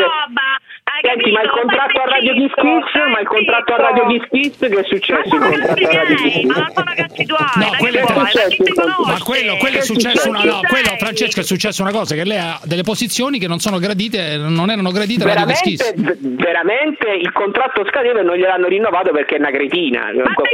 Senti, ma il contratto a Radio Kiss Kiss? Ma il contratto a Radio Kiss Kiss? Che è successo il contratto a Radio Kiss Kiss? No, quello Che è successo il contratto? ma quello, quello è successo una no, quello Francesco è successo una cosa, che lei ha delle posizioni che non sono gradite, non erano gradite a Radio Kiss Kiss. Veramente, v- veramente il contratto scadeva e non gliel'hanno rinnovato perché è una cretina. Questo,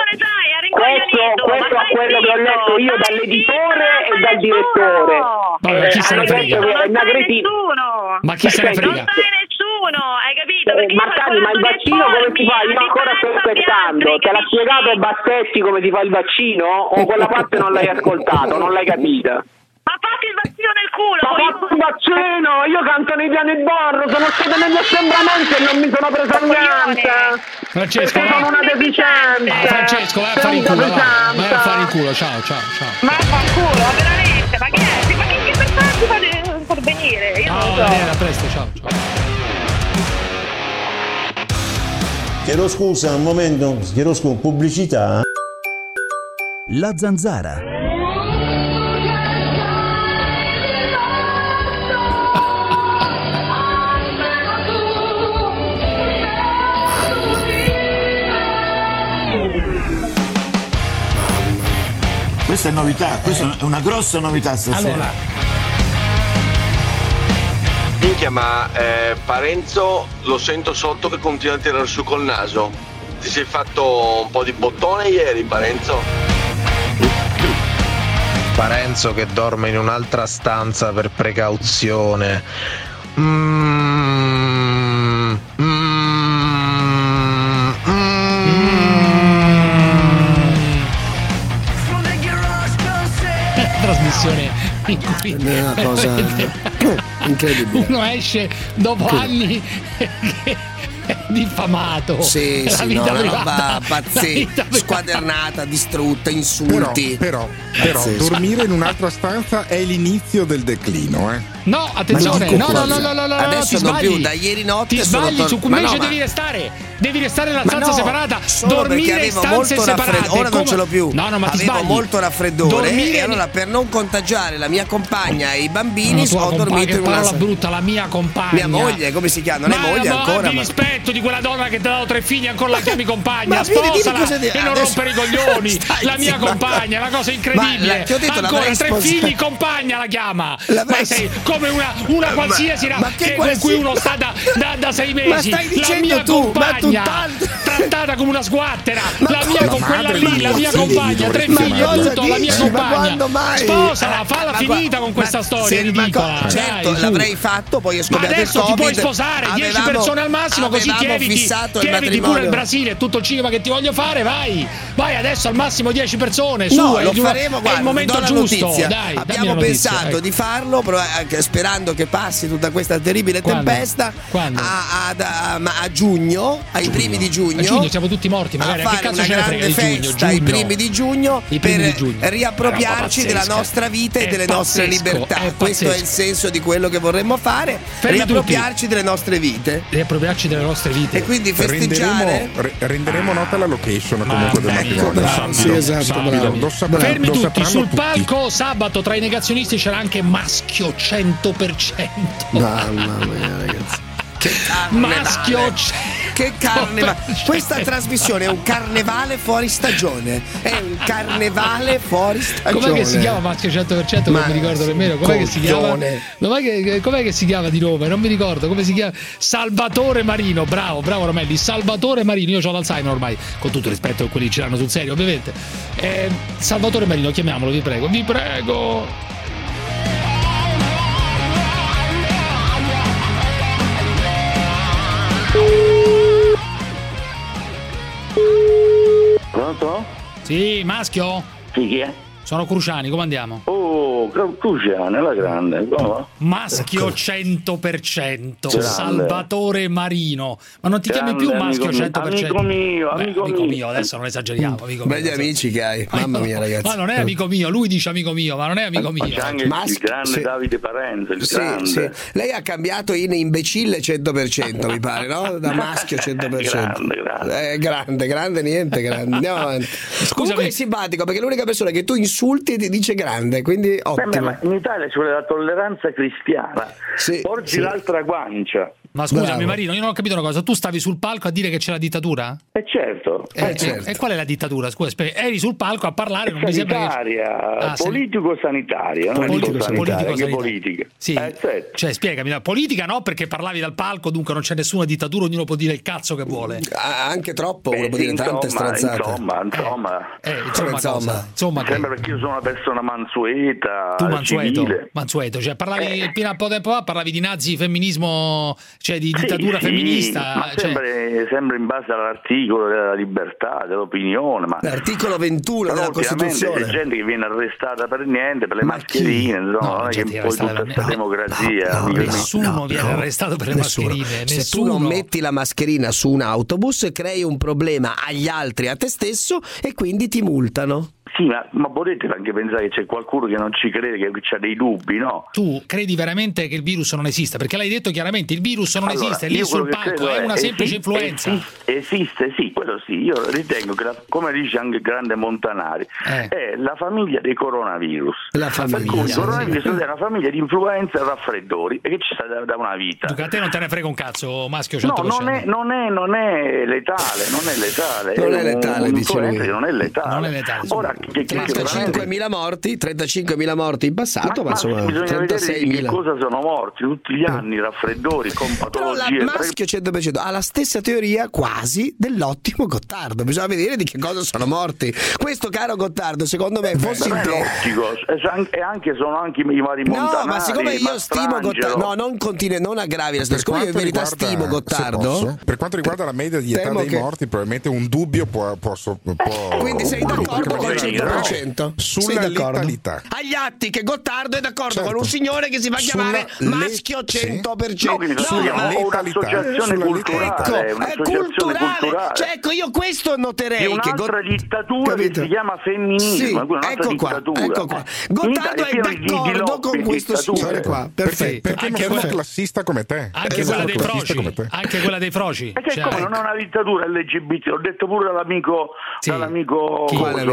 questo, questo è quello che ho letto io dall'editore e dal direttore. Vabbè, chi se ne hanno frega? detto che è una cretina. Ma chi se ne frega? Nessuno, hai capito? Eh, Marcani, ma il vaccino come si fa? Io ancora sto aspettando. Te l'ha spiegato Bassetti come si fa il vaccino? O quella parte non l'hai ascoltato, non l'hai capita? Ma fatti il vaccino nel culo! Ma fatti il vaccino! Io canto nei piani bar, sono stato negli assembramenti e non mi sono preso niente! Francesco, perché sono una deficiente! Ah, Francesco, vai a fare in culo, vai, vai a fare in culo, ciao, ciao, ciao. Ma fanculo, veramente? Ma che è? Ma che, che personaggio fate far venire? Io non Ciao, lo so. Daniela, a presto, ciao, ciao. Chiedo scusa un momento, chiedo scusa, pubblicità. La Zanzara. Questa è novità, questa è una grossa novità stasera. Allora. Minchia, ma eh, Parenzo lo sento sotto che continua a tirare su col naso. Ti sei fatto un po' di bottone ieri, Parenzo? Parenzo che dorme in un'altra stanza per precauzione. Mm, mm, Trasmissione in cui è una cosa incredibile. uno esce dopo anni che è diffamato. Sì, La sì, vita no, una privata, roba la pazzesca, vita privata. squadernata, distrutta, insulti. Però, però, però Pazzesco. dormire in un'altra stanza è l'inizio del declino, eh. No, attenzione, no, no, no, no, no, no, Adesso ti non sbagli. più, da ieri notte ti sono sbagli, tor- su ma invece no, ma- devi restare, devi restare nella Ma stanza no, separata, solo perché dormire in avevo stanze molto separate. raffreddore. Ora non come- ce l'ho più. No, no, ma ti avevo sbagli. molto raffreddore Dormire e allora per non contagiare la mia compagna e i bambini No, tua ho compagna, dormito che in una parola stanza. brutta, la mia compagna. Mia moglie, come si chiama? Non è Ma- moglie ma ancora, abbi ma rispetto di quella donna che ti ha dato tre figli, ancora la chiami compagna. Ma vedi, vedi Sposala cosa di- e non adesso- rompere i coglioni. Stai La mia zitta. compagna, è una cosa incredibile. Ma la- ti ho detto, ancora l'avrei tre sposa- figli, compagna la chiama. L'avrei- Ma sei, come come una, una qualsiasi ma che che, qualsiasi... con cui uno sta da, da, da sei mesi. Ma stai dicendo la mia tu, compagna, ma tutt'altro... trattata come una sguattera, ma la mia con quella lì, la mia compagna, tre figli e tutto, la mia compagna. Sposala, falla ma finita con questa storia ridicola. Ma, certo, dai, l'avrei fatto, poi ho scoppiato il adesso Covid. ti puoi sposare dieci persone al massimo, così chiediti, chiediti pure il Brasile, tutto il cinema che ti voglio fare, vai. Vai adesso al massimo dieci persone, su, no, è, lo il, faremo, è guarda, il momento giusto. Dai, abbiamo notizia, pensato ecco. di farlo, però, eh, sperando che passi tutta questa terribile Quando? tempesta Quando? A, a, a, a giugno, ai giugno. primi di giugno. A giugno siamo tutti morti, magari. A Che fare cazzo una ce ne grande frega di festa giugno, ai giugno. primi di giugno I primi per di giugno. riappropriarci della pazzesca. nostra vita e È delle nostre pazzesco, libertà. è Questo è pazzesco. il senso di quello che vorremmo fare. Fermi riappropriarci tutti. delle nostre vite. Riappropriarci delle nostre vite. E quindi festeggiare. Renderemo, re- renderemo nota alla location comunque del matrimonio. bravo, sì, esatto, Sappilo, bravo. lo sapranno, Fermi lo tutti, sapranno sul tutti. palco sabato tra i negazionisti c'era anche maschio cento per cento. Mamma mia, ragazzi. Che maschio carnevale. cento Che carnevale. Questa trasmissione è un carnevale fuori stagione. È un carnevale fuori stagione. Com'è che si chiama maschio cento per cento? Non mi ricordo nemmeno. Com'è che si chiama? Com'è che, com'è che si chiama di nome? Non mi ricordo. Come si chiama? Salvatore Marino. Bravo, bravo Romelli. Salvatore Marino. Io ho l'Alzheimer ormai. Con tutto il rispetto a quelli che ce l'hanno sul serio, ovviamente. Eh, Salvatore Marino, chiamiamolo, vi prego. Vi prego. Pronto? Sì, maschio? Sì, chi è? Sono Cruciani, come andiamo? Oh, Cruciani, la grande, come va? Maschio cento per cento, Grande. Salvatore Marino. Ma non ti chiami Grande, più maschio amico mio. cento per cento? Amico mio, Beh, amico amico mio. mio, adesso non esageriamo, amico mio. Begli amici che hai, mamma mia, ragazzi. Ma non è amico mio, lui dice amico mio, ma non è amico mio. C'è anche Mas- il grande sì. Davide Parenzo, il Sì, grande. sì. Lei ha cambiato in imbecille cento per cento, mi pare, no? Da maschio cento per cento. Grande, grande. Eh, grande, grande, niente, grande. Andiamo avanti. Comunque è simpatico perché l'unica persona che tu insulti ti dice grande, quindi Beh, ottimo. ma in Italia ci vuole la tolleranza cristiana. Sì, Porgi sì. l'altra guancia. Ma scusami Bravo. Marino, io non ho capito una cosa. Tu stavi sul palco a dire che c'è la dittatura? E certo. Eh, certo. E qual è la dittatura? Scusa, aspetta, eri sul palco a parlare, non mi sembra che... Sanitaria, Ah, san- politico-sanitaria, non Politico- è solo sanitaria, politico- anche politica. Sì, Eh, certo. cioè spiegami, la politica no, perché parlavi dal palco, dunque non c'è nessuna dittatura, ognuno può dire il cazzo che vuole. Ah, anche troppo, Beh, uno può sì, dire tante insomma, stronzate. insomma, insomma. Eh, insomma, insomma. cosa? Insomma, che- Sembra perché io sono una persona mansueta, tu mansueto, civile. mansueto, cioè parlavi Eh. fino a poco tempo fa parlavi di nazi, femminismo, cioè di dittatura Sì, sì, femminista, ma cioè- sempre, sempre in base all'articolo della libertà, dell'opinione. Ma L'articolo ventuno però della ultimamente Costituzione. c'è gente che viene arrestata per niente, per le Ma mascherine, insomma, No, non è che gente poi arrestata tutta per- questa no, democrazia. no, amico mio. nessuno No, viene no, arrestato per le nessuno. mascherine, Se nessuno. tu non metti la mascherina su un autobus crei un problema agli altri, a te stesso e quindi ti multano. Sì, ma, ma potete anche pensare che c'è qualcuno che non ci crede, che ha dei dubbi, no? Tu credi veramente che il virus non esista? Perché l'hai detto chiaramente, il virus non Allora, esiste, è lì io sul quello che palco, credo è una semplice esiste- influenza. Esiste, esiste, sì, quello sì. Io ritengo che, la- come dice anche il grande Montanari, Eh. è la famiglia dei coronavirus. La famiglia, Per cui il sì, coronavirus è una famiglia di influenza e raffreddori e che ci sta da, da una vita. Dunque a te non te ne frega un cazzo, maschio No, cento per cento. non è, non, è, non è letale, non è letale. Non è un- letale, un dice lui. influenza che non è letale. Non è letale, sì. Ora, che, che, che trentacinquemila morti, trentacinquemila morti in passato, ma, ma, insomma ma bisogna vedere di che trentaseimila. cosa sono morti tutti gli anni, raffreddori con Però la patologie. maschio cento per cento ha la stessa teoria quasi dell'ottimo Gottardo. Bisogna vedere di che cosa sono morti. Questo caro Gottardo, secondo me, fossi in Non è te. ottico, e san- e anche sono anche i vari No, Montanari, ma siccome io stimo Mastrangelo. Gottardo, no, non continui, non aggravi la storia. Siccome io in verità riguarda- stimo se Gottardo, posso, per quanto riguarda la media di età temo dei che- morti, probabilmente un dubbio può, può, so- può- quindi sei d'accordo può col venire, cento per no? cento? Sulla Sei d'accordo? letalità. Agli atti che Gottardo è d'accordo Certo. con un signore che si fa Sulla chiamare le- maschio sì. cento per No, cento. quindi No, sulla ma- letalità. un'associazione Sulla culturale, ecco, è un'associazione culturale. culturale. Cioè, ecco, io questo noterei di che un'altra Got- dittatura Capito? che si chiama femminismo, Sì, un'altra ecco qua, dittatura. ecco qua. In Gottardo Italia è pieno di- di d'accordo lotte con e questo dittature. signore qua. Perché, Perfetto. perché non Anche sono quella- classista come te. Anche Esatto, quella dei classista froci, come te. anche quella dei froci. Perché Cioè, come non è una dittatura L G B T, l'ho detto pure dall'amico, Sì. dall'amico Chi? coso, Quale amico? del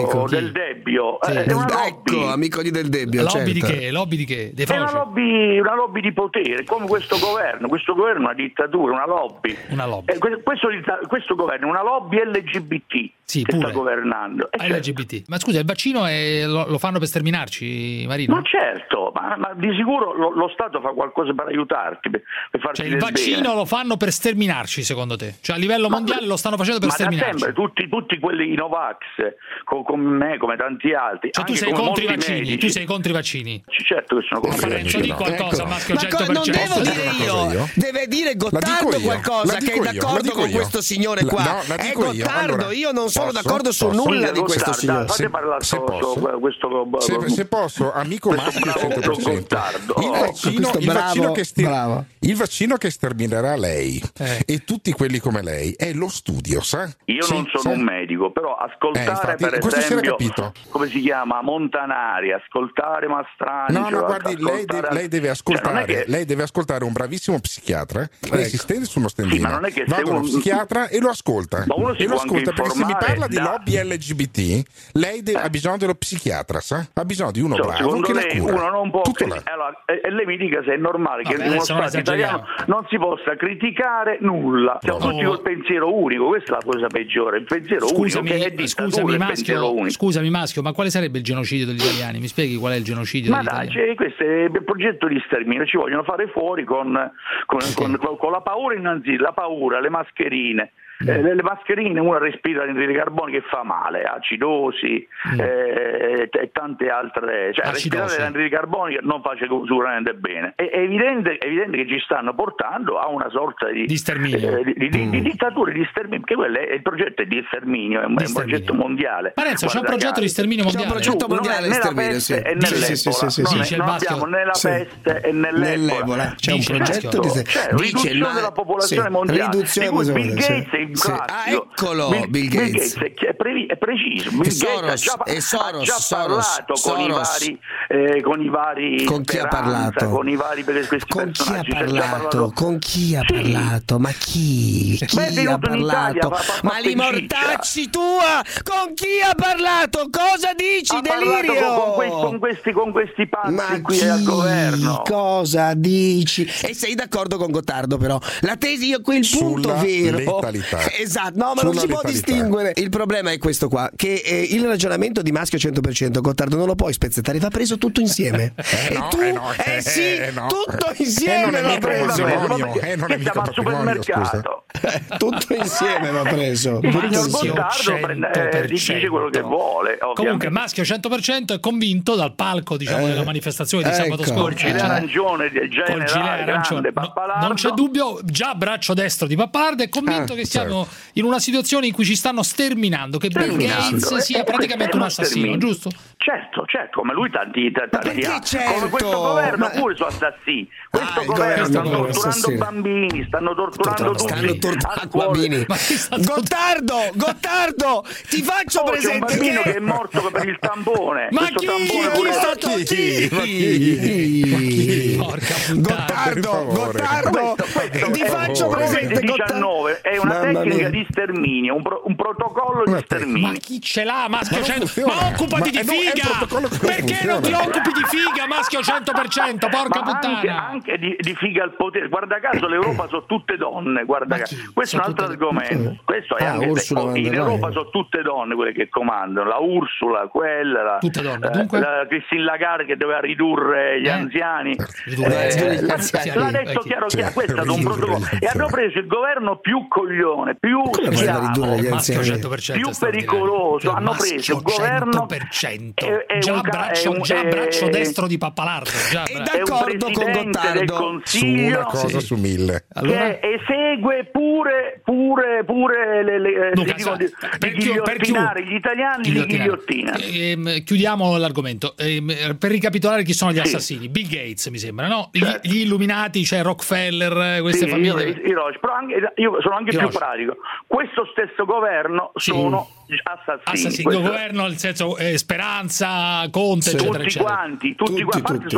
del Debbio. Sì. Eh, è una lobby. Ecco, amico di Del Debbio. Lobby certo. di che? Lobby di che? Dei È una lobby, una lobby di potere, come questo governo. Questo governo è una dittatura, una lobby. Una lobby. Eh, questo, questo governo è una lobby L G B T sì, che pure. sta governando. Eh, L G B T. Ma scusa, il vaccino è, lo, lo fanno per sterminarci, Marino? Ma certo, ma, ma di sicuro lo, lo Stato fa qualcosa per aiutarti, per, per farti Cioè il del vaccino bene. lo fanno per sterminarci, secondo te? Cioè a livello Ma- mondiale lo stanno facendo per ma da sterminarci? sempre, tutti, tutti quelli i Novax, co- come me, come tanti altri. Cioè tu anche sei come contro i molti vaccini, medici. tu sei contro i vaccini. Sì, certo che sono contro i Parenzo, vaccini. di qualcosa, Ecco. maschio Ma co- cento per cento. non devo dire io, io? deve dire La dico Gottardo io, qualcosa la che è dico io, la d'accordo dico con io. questo signore La- qua. no, la È dico io. Gottardo, Allora, io non sono posso? d'accordo su Posso? nulla Sì, di questo Gottardo, signore. fate Se- parlare se so- posso? so- questo Se, se posso, amico maschio cento per cento. Il Oh, vaccino, questo il vaccino bravo, che sti- bravo. il vaccino che sterminerà lei Eh. e tutti quelli come lei è lo studio, sa? Io Sì, non sono sa? un medico, però ascoltare Eh, infatti, per questo si era esempio, capito. come si chiama, Montanari, ascoltare Mastrani. No, cioè, no, guardi, lei, de- ascoltare- lei deve cioè, ascoltare, non è che- lei deve ascoltare un bravissimo psichiatra. Lei si stende su uno stendino, Sì, ma non è che va se da uno uno- psichiatra e lo ascolta. Ma uno si e lo può anche ascolta perché se mi informare parla di da- lobby L G B T, lei de- ha bisogno dello psichiatra, sa? Ha bisogno di uno Cioè, bravo secondo che la lei cura. uno non può Tutto cri- là. allora, e, e lei mi dica se è normale che Vabbè, in uno adesso non Stato italiano esageriamo. non si possa criticare nulla. Siamo No. tutti col pensiero unico, questa è la cosa peggiore, il pensiero Scusami, unico che è dittatura, scusami, il pensiero maschio, unico. scusami maschio, ma quale sarebbe il genocidio degli italiani? Mi spieghi qual è il genocidio Ma degli dai, italiani? cioè, questo è il progetto di sterminio, ci vogliono fare fuori con, con, con, con- con la paura innanzitutto, la paura, le mascherine. Eh, le, le mascherine, una respira l'anidride carbonica che fa male, acidosi Mm. eh, e tante altre, cioè Acidosi. respirare l'anidride carbonica non fa sicuramente bene. È, è evidente, è evidente che ci stanno portando a una sorta di, Di sterminio. eh, di, di, di, Mm. di dittatura, di sterminio, perché quello è il progetto è di sterminio, è un, Di è un sterminio. progetto mondiale. Parenzo, c'è un Guarda progetto caso. di sterminio C'è un mondiale. progetto Tu, non è mondiale di nella sterminio, peste sì. e nell'Ebola, Sì, sì, sì, sì, non, sì. è- Dice il non maschio. abbiamo né la Sì. peste e nell'Ebola. Nell'Ebola c'è un Dice il progetto di Cioè, dice riduzione il ma- della popolazione sì, mondiale. riduzione di cui della Bill popolazione, Gates è il sì. Ah, classico. eccolo, Bill Gates. è, è pre- è preciso. Bill E Gates Soros, ha già, e Soros, ha già Soros, parlato con i Soros. vari, eh, con i vari Con chi ha Speranza, parlato? con i vari perché questi Con chi ha personaggi, cioè, parlato? Con chi ha Sì. parlato? Ma chi? Beh, è Chi ha venuto in Italia, parlato? fa- fa- Ma fatto li in ciccia. mortacci tua! Con chi ha parlato? Cosa dici, Ha parlato delirio? con, con que- con questi, con questi pazzi Ma qui chi? al governo. Cosa dici? E sei d'accordo con Gottardo, però? La tesi, io qui il punto Sulla vero. letalità. Esatto, no, ma non Sulla si può letalità. distinguere. Il problema è questo qua: che eh, il ragionamento di maschio cento per cento, Gottardo, non lo puoi spezzettare, va preso tutto insieme. Eh e no, tu, eh no, eh eh, sì, eh no. tutto Eh, insieme non è va mica preso. patrimonio, Vabbè, eh, non è che mica siamo al patrimonio, supermercato. Tutto insieme va preso. Tutto Signor insieme. Gottardo prende- eh, dice quello che vuole. Comunque ovviamente. maschio cento per cento è convinto dal palco, diciamo, Eh, della manifestazione di ecco. sabato Col scorso. gilet Cioè, arancione del col gilet generale arancione. grande No, Pappalardo. non c'è dubbio, già braccio destro di Pappalardo è convinto Ah, che siamo in una situazione in cui ci stanno sterminando, che Bill Sterminando. Gates sia Eh, praticamente un questo è assassino, sterminio. giusto? Certo, certo, come lui tanti, tanti perché ha. certo? Come questo governo Ma- pure sono assassini. Questo Ah, il governo governo sta è torturando assassino. bambini, stanno torturando tutti. Stanno a torturando scuola. bambini. Ma chi sta Gottardo, Gottardo, ti faccio Oh, c'è un presente bambino che... che è morto per il tampone. Ma Questo chi? tampone Chi pure- sta Ma chi? Ma chi? Porca puttana. Gottardo, Per favore. Gottardo, Questo ti è faccio il presente Covid Gottardo. diciannove è una Mamma tecnica mia. di sterminio, un, pro- un protocollo di Una tecnica. sterminio. Ma chi ce l'ha, maschio Ma non cento? funziona. Ma occupati Ma di è- no, è il figa! protocollo che non Perché non ti funziona. occupi di figa, maschio cento per cento? Porca Ma anche, puttana! anche di, di figa al potere. Guarda caso l'Europa sono tutte donne, guarda Ma caso. chi? Questo è un Sono altro tutte- argomento. Questo è Ah, anche Ursula oh, von der in Europa Leyen. sono tutte donne quelle che comandano, la Ursula, quella, la, Tutte donne, eh, dunque? la Christine Lagarde che doveva ridurre gli Eh? anziani. Ridurre Eh, gli l'ha- anziani. l'ha detto Vecchi. chiaro chiaro, Sì, questo è stato un ridurre protocollo. gli E hanno anziani. preso il governo più coglione, più Come voleva schiavo, ridurre gli Maschio anziani? cento per cento più è straordinario. pericoloso. Hanno Maschio preso il governo cento per cento. è- è Già, un ca- braccio, è un- già è- braccio destro di Pappalardo. Già, E bra- da- è un D'accordo con presidente del Gottardo. Su una Consiglio cosa Sì. su mille. Allora? che esegue pure pure pure le, le Luca, si dicono sa- di, per di chiu- per ghigliottinare chiu- gli italiani di Ghigliottinare. ghigliottina. Ehm, chiudiamo l'argomento. Ehm, per ricapitolare chi sono gli Sì. assassini, Bill Gates mi sembra, no? Gli, Certo. gli illuminati, cioè Rockefeller, queste Sì, famiglie. io, i Roche, però anche, io sono anche I più Roche. pratico. Questo stesso governo Sì. sono assassini. Assassini, Questo- il governo, nel senso eh, Speranza, Conte, Sì. eccetera, tutti eccetera. quanti, tutti, Tutti, quanti, a parte tutti. sono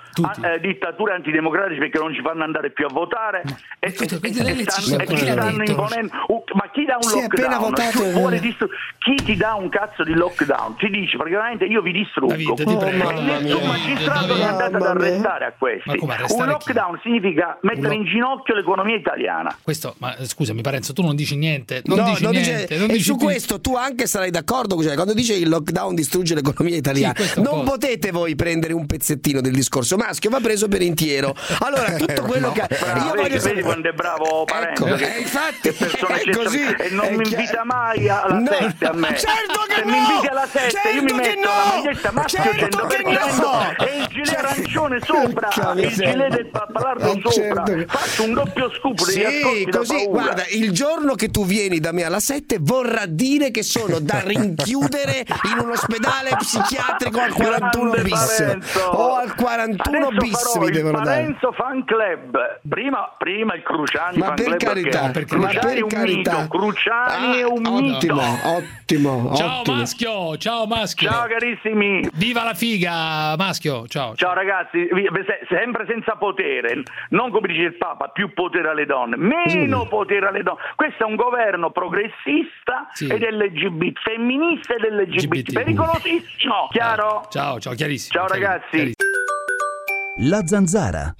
eh, dittature antidemocratiche perché non ci fanno andare più a votare e, e, e, e stanno, e ci stanno imponendo uh, ma chi dà un si lockdown votato, vuole distru- chi ti dà un cazzo di lockdown ti dice praticamente io vi distruggo David, ti prego, e nessun magistrato è andato ad arrestare a questi un lockdown chi? significa mettere lo- in ginocchio l'economia italiana. Questo, ma scusami Parenzo, tu non dici niente non no, dici non niente dice, non e dici su più. questo tu anche sarai d'accordo, cioè, quando dice il lockdown distrugge l'economia italiana, sì, non cosa. potete voi prendere un pezzettino del discorso, Maschio va preso per intero. Allora tutto quello no, che bravo, io vedi, voglio sapere quando è bravo Parenzo ecco, che, eh, infatti, che persona è così, e non è mi chiaro. invita mai alla no, sette a me certo che se no, mi inviti alla sette certo io mi metto no, la maglietta Maschio certo cento per cento no. e il gilet arancione sopra il gilet del pappalardo eh, sopra certo. faccio un doppio scoop sì, degli ascolti così da paura. guarda il giorno che tu vieni da me alla sette vorrà dire che sono da rinchiudere in un ospedale psichiatrico al quarantuno bis o al quarantuno adesso bis farò mi il devono dare Parenzo fan club prima, prima il Cruciani ma fan per club carità, perché ma Cruciani per è un carità. mito Cruciani Ah, è un mito ottimo ottimo ciao ottimo. Maschio ciao Maschio ciao carissimi viva la figa Maschio ciao ciao ragazzi vi- se- sempre senza potere non come dice il Papa più potere alle donne meno sì. potere alle donne questo è un governo progressista sì. ed L G B T femminista ed L G B T pericolosissimo chiaro? ciao ciao chiarissimo ciao ragazzi chiarissimo. La Zanzara.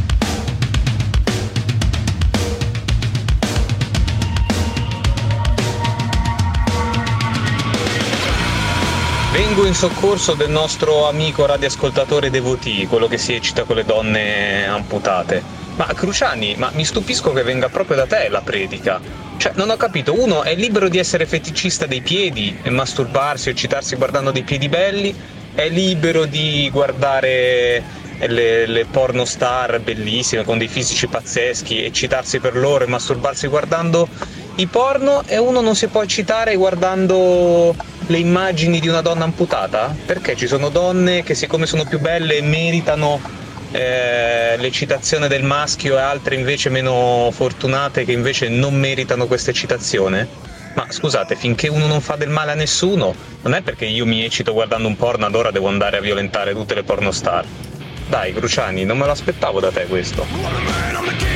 Vengo in soccorso del nostro amico radioascoltatore Devoti, quello che si eccita con le donne amputate. Ma Cruciani, ma mi stupisco che venga proprio da te la predica. Cioè, non ho capito, uno è libero di essere feticista dei piedi e masturbarsi o eccitarsi guardando dei piedi belli, è libero di guardare le, le pornostar bellissime con dei fisici pazzeschi, eccitarsi per loro e masturbarsi guardando i porno, e uno non si può eccitare guardando le immagini di una donna amputata? Perché ci sono donne che siccome sono più belle meritano eh, l'eccitazione del maschio e altre invece meno fortunate che invece non meritano questa eccitazione? Ma scusate, finché uno non fa del male a nessuno, non è perché io mi eccito guardando un porno allora devo andare a violentare tutte le pornostar. Dai Cruciani, non me lo aspettavo da te questo.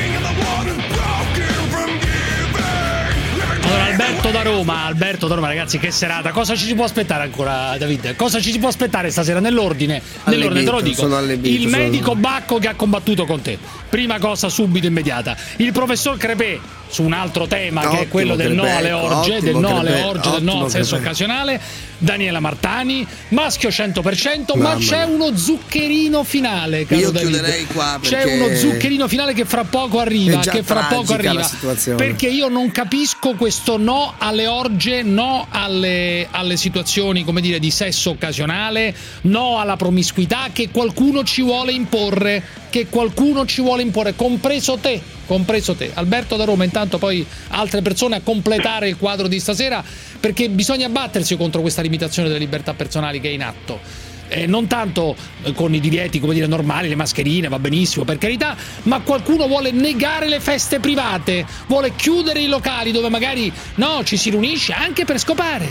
Allora Alberto da Roma, Alberto da Roma, ragazzi, che serata, cosa ci si può aspettare ancora, David? Cosa ci si può aspettare stasera nell'ordine? Nell'ordine te lo dico. Sono allibito, il medico sono... Bacco che ha combattuto con te. Prima cosa subito immediata. Il professor Crepè su un altro tema ottimo, che è quello del Crepè, no alle orge, ottimo, del no Crepè, alle orge, del no ottimo, al sesso Crepè. occasionale. Daniela Martani, maschio cento per cento, Mamma ma c'è mia. uno zuccherino finale, caro Io David. chiuderei qua perché C'è uno zuccherino finale che fra poco arriva, è già che fra poco tragica arriva. la situazione. Perché io non capisco questo no alle orge, no alle, alle situazioni, come dire, di sesso occasionale, no alla promiscuità che qualcuno ci vuole imporre, che qualcuno ci vuole imporre, compreso te, compreso te. Alberto da Roma, intanto poi altre persone a completare il quadro di stasera, perché bisogna battersi contro questa limitazione delle libertà personali che è in atto. Eh, non tanto eh, con i divieti, come dire, normali, le mascherine, va benissimo, per carità, ma qualcuno vuole negare le feste private, vuole chiudere i locali dove magari no, ci si riunisce anche per scopare.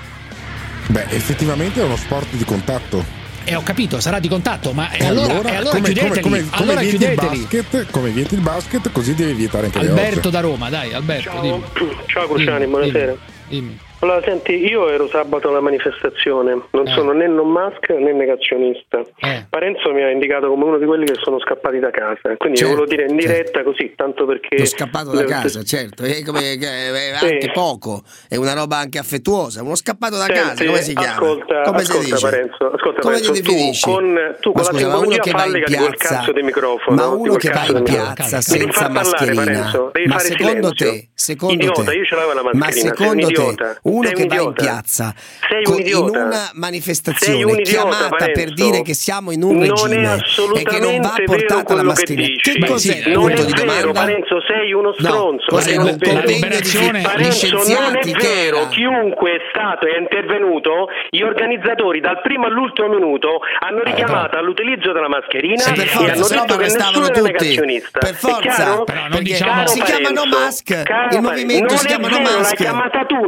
Beh, effettivamente è uno sport di contatto. E ho capito, sarà di contatto, ma e E allora, allora, e allora come, chiudeteli, come, come, allora come chiudeteli. Il basket, come vieti il basket, così devi vietare anche le orge. Alberto da Roma, dai, Alberto, Ciao, dimmi. ciao Cruciani, Dimmi, buonasera. dimmi, dimmi. Allora, senti, io ero sabato alla manifestazione, non Eh. sono né non mask né negazionista. Eh. Parenzo mi ha indicato come uno di quelli che sono scappati da casa, quindi Certo, io volevo dire in diretta così, tanto perché... L'ho scappato da casa, certo, è, come, è anche Sì. poco, è una roba anche affettuosa, uno scappato da Senti, casa, come si chiama? Ascolta, come ascolta si dice? Parenzo, ascolta come Parenzo, ti tu definisci? con, tu Ma con scusa, la ma uno simbologia che va in fallica di quel piazza, cazzo di microfono, ma di uno quel che va cazzo in di piazza microfono. senza Devi far parlare, mascherina, Parenzo, devi ma fare secondo silenzio. te, secondo idiota, te, io ce l'avevo la mascherina, ma sei un secondo te, idiota, uno sei che un va in idiota. piazza Sei con- un in idiota. una Sei manifestazione un idiota, chiamata per Parenzo. dire che siamo in un Non è regime e che non va assolutamente vero portata la quello che mascherina, dici. che cos'è il non punto è di vero, domanda? Parenzo, sei uno stronzo. Cos'è non un è vero. convegno di liberazione- di Parenzo, non è scienziati che vero, era? chiunque è stato e è intervenuto, gli organizzatori dal primo all'ultimo minuto hanno richiamato all'utilizzo della mascherina Sì, per e forza, hanno se no detto che arrestavano nessuno era tutti. negazionista. Per È forza, chiaro? Però non perché diciamo- si chiama No Parenzo, Mask, caro il movimento non si chiama è No vero, Mask. l'hai chiamata tu No Mask,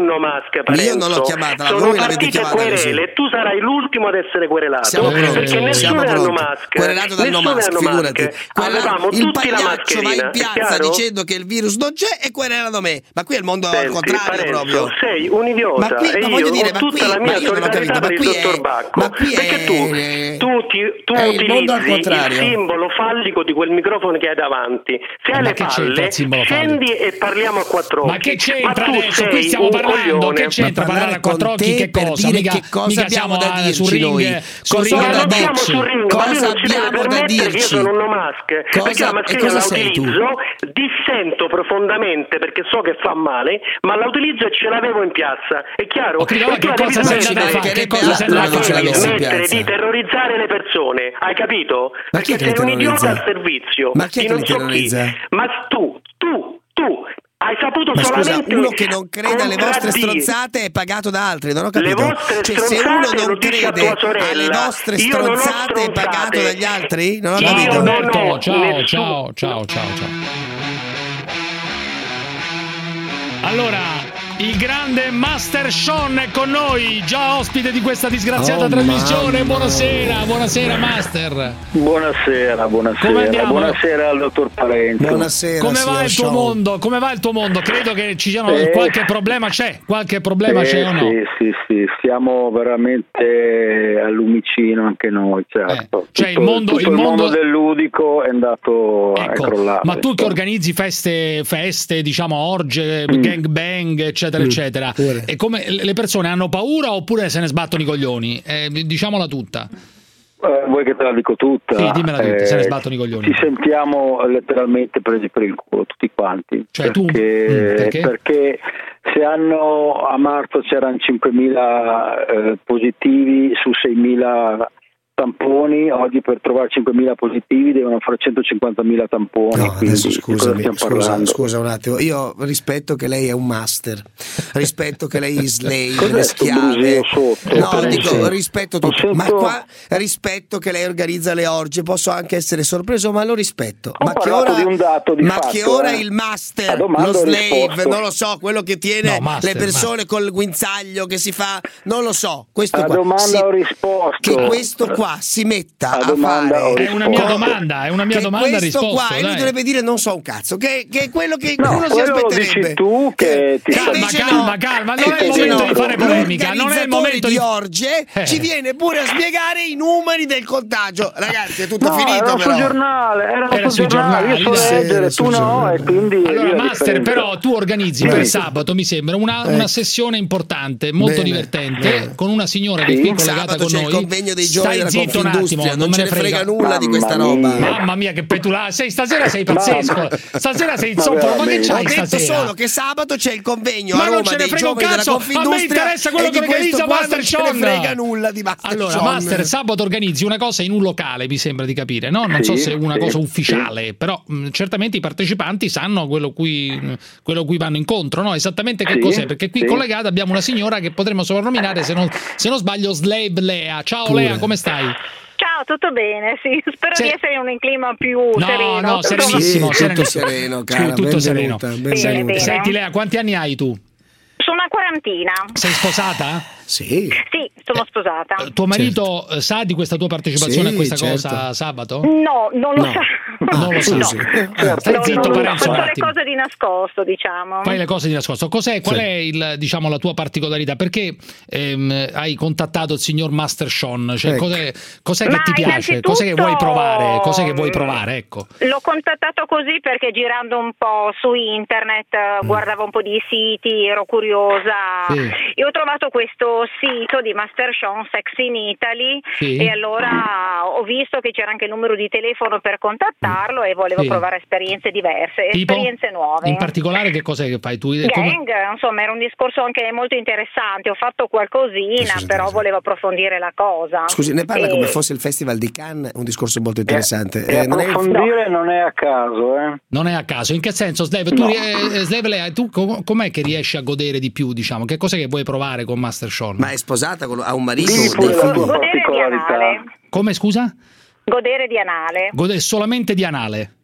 Musk, Parenzo. Io non l'ho chiamata, sono voi l'avete partite chiamata querele e tu sarai l'ultimo ad essere querelato. Siamo pronti, perché nessuno siamo è Elon pronti. Musk. Querelato da Elon Nessuno è Musk, Elon figurati. Musk. Quella- Avevamo il tutti la pagliaccio va in mascherina, è piazza chiaro? dicendo che il virus non c'è e querelano me. Ma qui è il mondo al Senti, contrario Parenzo, proprio. sei un idiota Ma qui- e ma io voglio dire, ho ma tutta qui- la ma mia io non ho capito, solidarietà ma per il qui è- dottor Bacco. ma qui perché è- tu, tu, ti, tu è il mondo al utilizzi il contrario. simbolo fallico di quel microfono che hai davanti. Se hai Ma le che c'entra palle, il simbolo scendi e parliamo a quattro occhi. Ma che c'entra tu adesso? sei Qui stiamo un parlando, coglione. che c'entra Ma parlare a quattro parlare occhi? con Che te per cosa? dire Mica, che cosa mica abbiamo siamo da a- dirci sul ring, noi. sul Cosa ring abbiamo da da Siamo box. sul ring, ma Cosa lui non si deve abbiamo da permettere che io dirci? sono un Musk. Perché Cosa- la e mascherina cosa la sei tu? utilizzo, dissento profondamente perché so che fa male, ma la utilizzo e ce l'avevo in piazza. È chiaro? Ho capito, ma E tu che devi cosa sei smettere- andato a fare? Che cosa sei andato a non ce fare? l'avessi in smettere piazza. di terrorizzare le persone, hai capito? Ma chi Perché è che sei li un idiota terrorizza? al servizio Ma chi è di che non li so chi. terrorizza? Ma tu, tu, tu hai saputo Ma scusa, solamente uno che non crede alle vostre contraddire. stronzate è pagato da altri, non ho Le capito. vostre Cioè, se stronzate uno lo non dice a crede tua sorella. alle vostre Io non ho stronzate è pagato stronzate. dagli altri? Non ho Io capito. non Roberto, ho ciao, nessun- ciao, ciao, ciao, ciao. Allora, il grande Master Sean è con noi, già ospite di questa disgraziata Oh, trasmissione. mamma. Buonasera, buonasera Master. Buonasera, Come buonasera, andiamo? buonasera al dottor Parenzo. Buonasera, Come va signor il tuo Sean. mondo? Come va il tuo mondo? Credo che ci siano Eh, qualche problema c'è, qualche problema Eh, c'è o no? Sì, sì, sì, siamo veramente al lumicino anche noi, certo. Eh, cioè il Tutto- mondo- tutto il mondo- del ludico è andato è Ecco, crollato. ma tu che insomma. organizzi feste, feste, diciamo orge, Mm. gangbang, eccetera, eccetera, pure. e come le persone hanno paura oppure se ne sbattono i coglioni? Eh, diciamola tutta. Eh, vuoi che te la dico tutta? Sì, dimmela tutta, se ne sbattono i coglioni. Ci sentiamo letteralmente presi per il culo tutti quanti. Cioè, tu- perché, Mm, perché? perché se hanno a marzo c'erano cinquemila eh, positivi su seimila tamponi, oggi per trovare cinquemila positivi devono fare centocinquantamila tamponi. No, quindi adesso di cosa scusami, stiamo scusa, parlando? scusa un attimo. Io rispetto che lei è un master, rispetto che lei è slave, Cos'è le sto schiave. brusio sotto? No, Parenzo? dico rispetto Non tutto. Ma sento- qua rispetto che lei organizza le orge, posso anche essere sorpreso, ma lo rispetto. Ho ma che parlato ora, di un dato di ma fatto, che ora eh. il A master, domanda lo ho slave, risposto. non lo so, quello che tiene No, master, le persone col guinzaglio che si fa, non lo so, questo A qua. domanda si- ho risposto. Che questo qua si metta A a, domanda ho fare È una mia domanda, è una mia che domanda a questo risposto. qua e lui dai. dovrebbe dire non so un cazzo, che, che è quello che No, uno si quello lo aspetterebbe. dici tu che ti E Calma, invece calma, no. calma, non E è il invece momento no. di fare polemica, non è il L'organizzatore momento di di- orge Eh. ci viene pure a spiegare i numeri del contagio. Ragazzi, è tutto No, finito era però. sul giornale, era, Era sul sui giornale, io giornali, so dai. leggere, Sì, tu era no, sul e quindi lì Allora, la Master, differenza. però tu organizzi Sì. per sabato, mi sembra, una, Eh. una sessione importante, molto Bene, divertente, bene. con una signora che Sì. è qui collegata Sabato con c'è noi. il convegno dei giovani Stai della zitto un Confindustria, attimo, non me ce ne ne frega frega nulla di Mamma questa mia. roba. Mamma mia che petulare, sei stasera sei pazzesco. Mamma. Stasera sei Ma zoppo, ma che veramente. Ho c'hai detto stasera? solo che sabato c'è il convegno Ma a non Roma ce ne dei frega un giovani della cazzo, a me Confindustria interessa quello e che di questo organizza qua Master non ce ne Sean. frega nulla di Master Allora, Sean. Master, sabato organizzi una cosa in un locale, mi sembra di capire, no? Non so Sì, se è una sì, cosa ufficiale, però mh, certamente i partecipanti sanno quello cui, quello cui vanno incontro, no? Esattamente che Sì, cos'è, perché qui sì. collegata abbiamo una signora che potremmo soprannominare, se non, se non sbaglio, Slave Lea. Ciao Pure. Lea, come stai? Ciao, tutto bene? Sì, spero Sì. di essere in un clima più No, sereno. no, tutto- serenissimo, Sì, tutto serenissimo. sereno, cara, Tutto sereno. benvenuta, Bene, benvenuta. bene. Senti Lea, quanti anni hai tu? Sono una quarantina. Sei sposata? Sì. Sì, sono sposata. Eh, Tuo marito eh, sa di questa tua partecipazione Sì, a questa certo. cosa sabato? No, non lo No. sa. Non lo sa. No. Stai No, zitto, no, no, Parenzo, un faccio le attimo. cose di nascosto, diciamo. Fai le cose di nascosto. Cos'è, qual Sì. è il, diciamo, la tua particolarità? Perché ehm, hai contattato il signor Master Sean? Cioè, Ecco. cos'è, cos'è che Ma ti piace? innanzitutto- Cos'è che vuoi provare? Cos'è che vuoi provare? Ecco. L'ho contattato così perché girando un po' su internet eh, guardavo un po' di siti, ero curiosa Sì. e ho trovato questo sito di Master Sean Sex in Italy Sì. e allora ho visto che c'era anche il numero di telefono per contattarlo e volevo Sì. provare esperienze diverse, Tipo? esperienze nuove. In particolare che cos'è che fai tu? Come- Gang, insomma, era un discorso anche molto interessante. Ho fatto qualcosina, Sì, sì, però sì. volevo approfondire la cosa. Scusi, ne parla E- come fosse il Festival di Cannes, un discorso molto interessante. E Eh, non è- approfondire non è a caso, eh. Non è a caso. In che senso, Slave? Tu, No. eh, Slave, Lea, tu com- com'è che riesci a godere di più, diciamo? Che cos'è che vuoi provare con Master Sean? Ma è sposata, con- ha un marito, Dimmi pure dei la figli. tua Godere di particolarità. anale. Come, scusa? Godere di anale. Godere solamente di anale.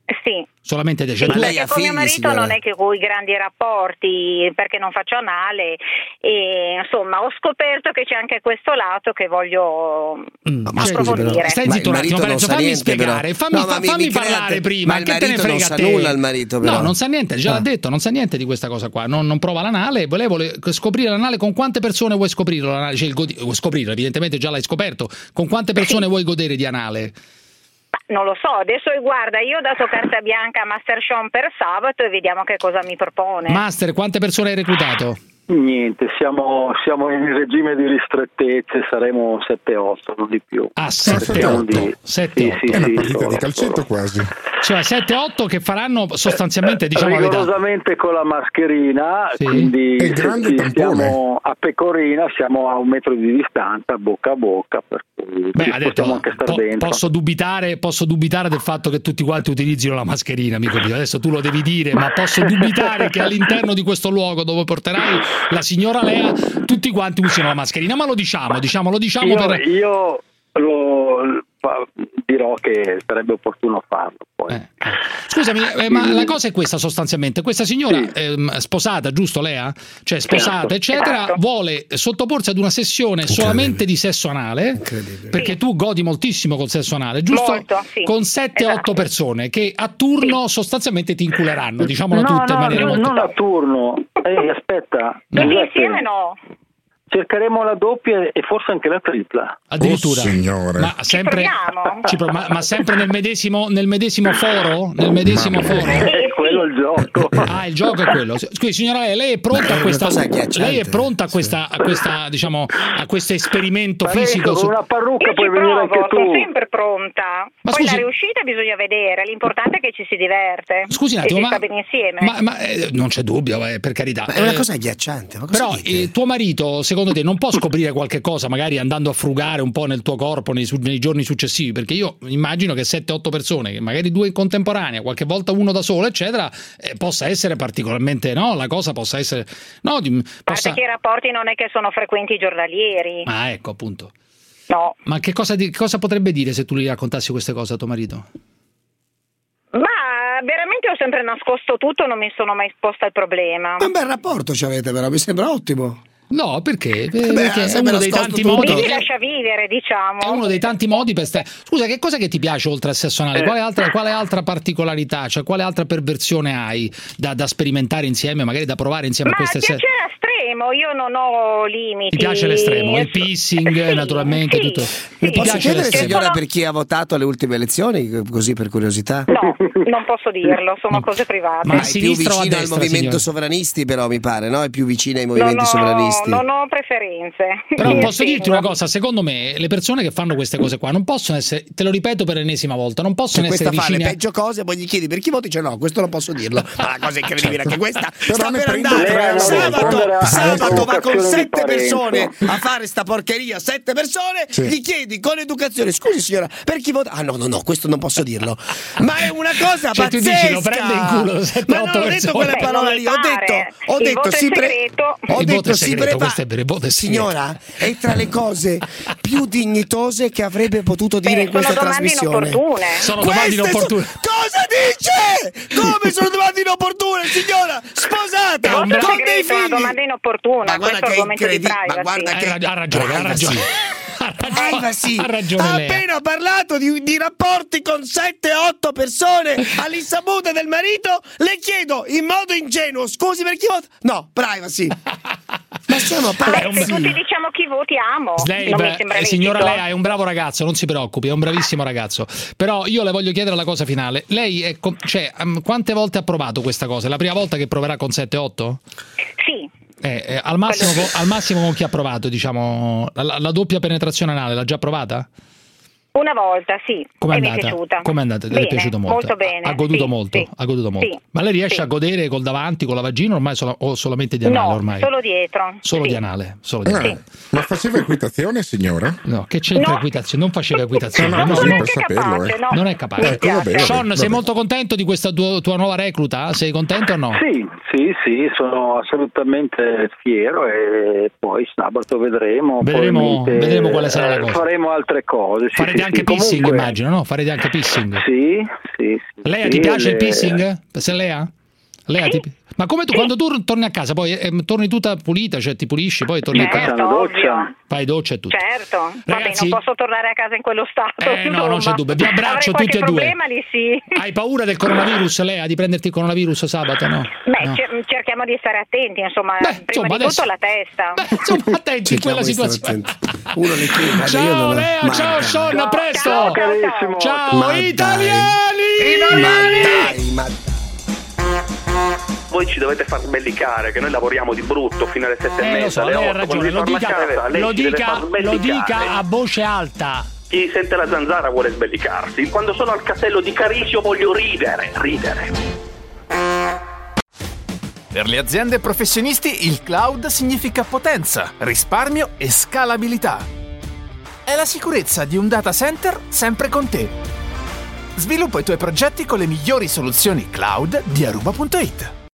Sì. Solamente te, cioè, sì, tu... perché con mio marito non è che ho i grandi rapporti, perché non faccio anale, e insomma ho scoperto che c'è anche questo lato che voglio mm, approfondire. Stai zitto un attimo, Parenzo, fammi niente, spiegare, fammi, no, fa, mi, fammi mi parlare create, prima, che te ne frega non a sa te? Nulla il marito, però. No, non sa niente, già ah. l'ha detto, non sa niente di questa cosa qua, non, non prova l'anale, volevo scoprire l'anale. Con quante persone vuoi scoprirlo l'anale? Cioè, il godi- vuoi scoprirlo, evidentemente già l'hai scoperto, con quante persone sì. vuoi godere di anale? Non lo so, adesso guarda, io ho dato carta bianca a Master Sean per sabato e vediamo che cosa mi propone. Master, quante persone hai reclutato? Niente, siamo, siamo in regime di ristrettezze, saremo sette otto, non di più. Ah, sette otto? sette otto. Sì, sì, è una partita solo, di calcetto solo. Quasi. Cioè sette otto che faranno sostanzialmente, diciamo, rigorosamente con la mascherina, sì. Quindi è grande sì, siamo a pecorina, siamo a un metro di distanza, bocca a bocca, per cui Beh, ha detto, anche star po- dentro. Posso dubitare, posso dubitare del fatto che tutti quanti utilizzino la mascherina, amico mio. Adesso tu lo devi dire, ma posso dubitare che all'interno di questo luogo dove porterai la signora Lea tutti quanti usino la mascherina, ma lo diciamo, diciamo, lo diciamo io, per... io lo dirò che sarebbe opportuno farlo poi. Eh. Scusami, eh, ma la cosa è questa sostanzialmente, questa signora sì. eh, sposata, giusto Lea? Cioè sposata certo. eccetera, esatto. vuole sottoporsi ad una sessione solamente di sesso anale, perché sì. tu godi moltissimo col sesso anale, giusto? Molto, sì. Con sette otto esatto. persone che a turno sì. sostanzialmente ti inculeranno, diciamolo no, tutte no, in maniera no, molto... non a turno, Ehi, aspetta. Tutti insieme no. Cercheremo la doppia e forse anche la tripla. Addirittura. Oh, signore. Ma sempre, ci pro- ma, ma sempre nel medesimo, nel medesimo foro? Nel medesimo ma foro? È quello il gioco. Ah, il gioco è quello. Scusi, signora Lea, lei è pronta a questa lei è pronta a questa a questa diciamo a questo esperimento Parecchio, fisico con su... una parrucca Io puoi venire provo, anche tu. sono sempre pronta. Ma Poi scusi, la riuscita bisogna vedere, l'importante è che ci si diverte. Scusi un attimo, e si ma, sta bene insieme. Ma, ma eh, non c'è dubbio, eh, per carità. Ma è una eh, cosa agghiacciante. Ma cosa però eh, tuo marito, secondo te, non può scoprire qualche cosa, magari andando a frugare un po' nel tuo corpo nei, su- nei giorni successivi? Perché io immagino che sette otto persone, magari due in contemporanea, qualche volta uno da solo, eccetera, eh, possa essere particolarmente, no? La cosa possa essere, no? Di, possa... A parte che i rapporti non è che sono frequenti giornalieri. Ah, ecco, appunto. No. Ma che cosa, di, cosa potrebbe dire se tu gli raccontassi queste cose a tuo marito? Ma veramente ho sempre nascosto tutto, non mi sono mai esposta al problema. Ma un bel rapporto ci avete, però mi sembra ottimo. No, perché? Beh, perché è uno dei tanti modi. Mi lascia vivere, diciamo. È uno dei tanti modi per stare. Scusa, che cosa che ti piace oltre al sesso anale? Quale altra, quale altra particolarità, cioè quale altra perversione hai da, da sperimentare insieme, magari da provare insieme Ma a queste piace l'estremo, io non ho limiti. Ti piace l'estremo, il pissing, sì, naturalmente, sì, tutto. Sì. Mi posso piace chiedere, l'estremo? signora, per chi ha votato alle ultime elezioni, così per curiosità? No, non posso dirlo, sono cose private. Ma è più vicino destra, al movimento signora? sovranisti, però mi pare, no? È più vicino ai movimenti non ho, sovranisti. Non ho preferenze. Però Mi posso esprimo. dirti una cosa, secondo me le persone che fanno queste cose qua non possono essere, te lo ripeto per l'ennesima volta, non possono Cioè, essere questa fa le vicine a... peggio cose, poi gli chiedi per chi voti, cioè no, questo non posso dirlo. Ma la cosa incredibile è che questa sta ne per prendo andare tre, sabato, allora. sabato va con Educazione di sette Parenzo. persone a fare sta porcheria, sette persone, Sì. gli chiedi con educazione, scusi signora, per chi vota? Ah no, no, no, questo non posso dirlo. Ma è una cosa Cioè, tu pazzesca. dici, lo prende in culo sette, Ma non otto ho detto persone. quelle Beh, parole non lì, mi ho pare. detto, ho Il detto voto è si pre- segreto. ho Il voto detto è si segreto, prepara. questo è vero, il voto è segreto. Signora, è tra le cose più dignitose che avrebbe potuto dire Beh, in questa sono domande trasmissione. inopportune. Sono domande Queste inopportune. so- cosa dice? Come sono domande inopportune, signora? Sposata, Il con voto dei segreto è una figli. domanda inopportuna, Ma guarda questo è che argomento di incredibile, privacy. ma guarda Hai che rag- ha ragione, ha privacy. ragione. Ha ragione, Privacy. ha ragione Ha lei. appena parlato di, di rapporti con sette otto persone all'insaputa del marito. Le chiedo in modo ingenuo, scusi per chi vota? No, privacy. Ma siamo Beh, pazzi. se tutti diciamo chi votiamo, Slave, non mi sembra eh, lecito. signora Lea è un bravo ragazzo, non si preoccupi, è un bravissimo ragazzo. Però io le voglio chiedere la cosa finale. Lei è com- cioè, um, quante volte ha provato questa cosa? È la prima volta che proverà con sette otto? Sì. Eh, eh, al, massimo, con, al massimo con chi ha provato, diciamo, la, la doppia penetrazione anale, l'ha già provata? Una volta, sì. Com'è e mi è andata? piaciuta. Com'è andata? Le Bene, è piaciuto molto? molto bene. Ha goduto sì, molto? Sì. Ha goduto molto. Sì. Ma lei riesce sì. a godere col davanti, con la vagina ormai solo, o solamente di anale no, ormai? solo dietro. Solo sì. di anale, solo di Ah, anale. Ma faceva equitazione, signora? No, che c'entra No. equitazione? Non faceva equitazione. No, no, no, così no. per saperlo, capace, eh. no. Non è capace. Ecco, va bene, va Sean, bene, sei va molto contento di questa tua, tua nuova recluta? Sei contento o no? Sì, sì, sì, sono assolutamente fiero e poi sabato vedremo. Vedremo, probabilmente, vedremo quale sarà la eh, cosa. Faremo altre cose. Sì, Farete sì, anche sì, pissing, comunque... immagino, no? Farete anche pissing. Sì, sì, sì. Lea, sì, ti piace le... il pissing? Se Lea? Lea Sì. ti... Ma come tu quando tu torni a casa poi eh, torni tutta pulita, cioè ti pulisci, poi torni Certo, a casa, ovvio. fai doccia e tutto. Certo, Ragazzi- vabbè, non posso tornare a casa in quello stato. Eh no, non c'è dubbio, vi abbraccio Avrei tutti e qualche due. problema lì, sì. Hai paura del coronavirus, Lea, di prenderti il coronavirus sabato, no? Beh, No. cer- cerchiamo di stare attenti, insomma, Beh, prima insomma, di adesso- tutto la testa. Insomma, attenti in quella Cerchiamo di situazione. stare attenti. Uno le chiede, io Ciao non ho- Lea, Ma ciao dai. Sean, a presto. Ciao, carissimo. Ciao Ma dai. italiani! Ma dai, ma Voi ci dovete far sbellicare, che noi lavoriamo di brutto fino alle sette e Eh, lo mezza, so, alle lei ha otto, ragione, quando lo vi dica, torna a casa, lei lo ci deve dica, far lo sbellicare. dica a voce alta. Chi sente la zanzara vuole sbellicarsi. Quando sono al castello di Carisio voglio ridere, ridere. Per le aziende e professionisti il cloud significa potenza, risparmio e scalabilità. È la sicurezza di un data center sempre con te. Sviluppa i tuoi progetti con le migliori soluzioni cloud di Aruba punto it.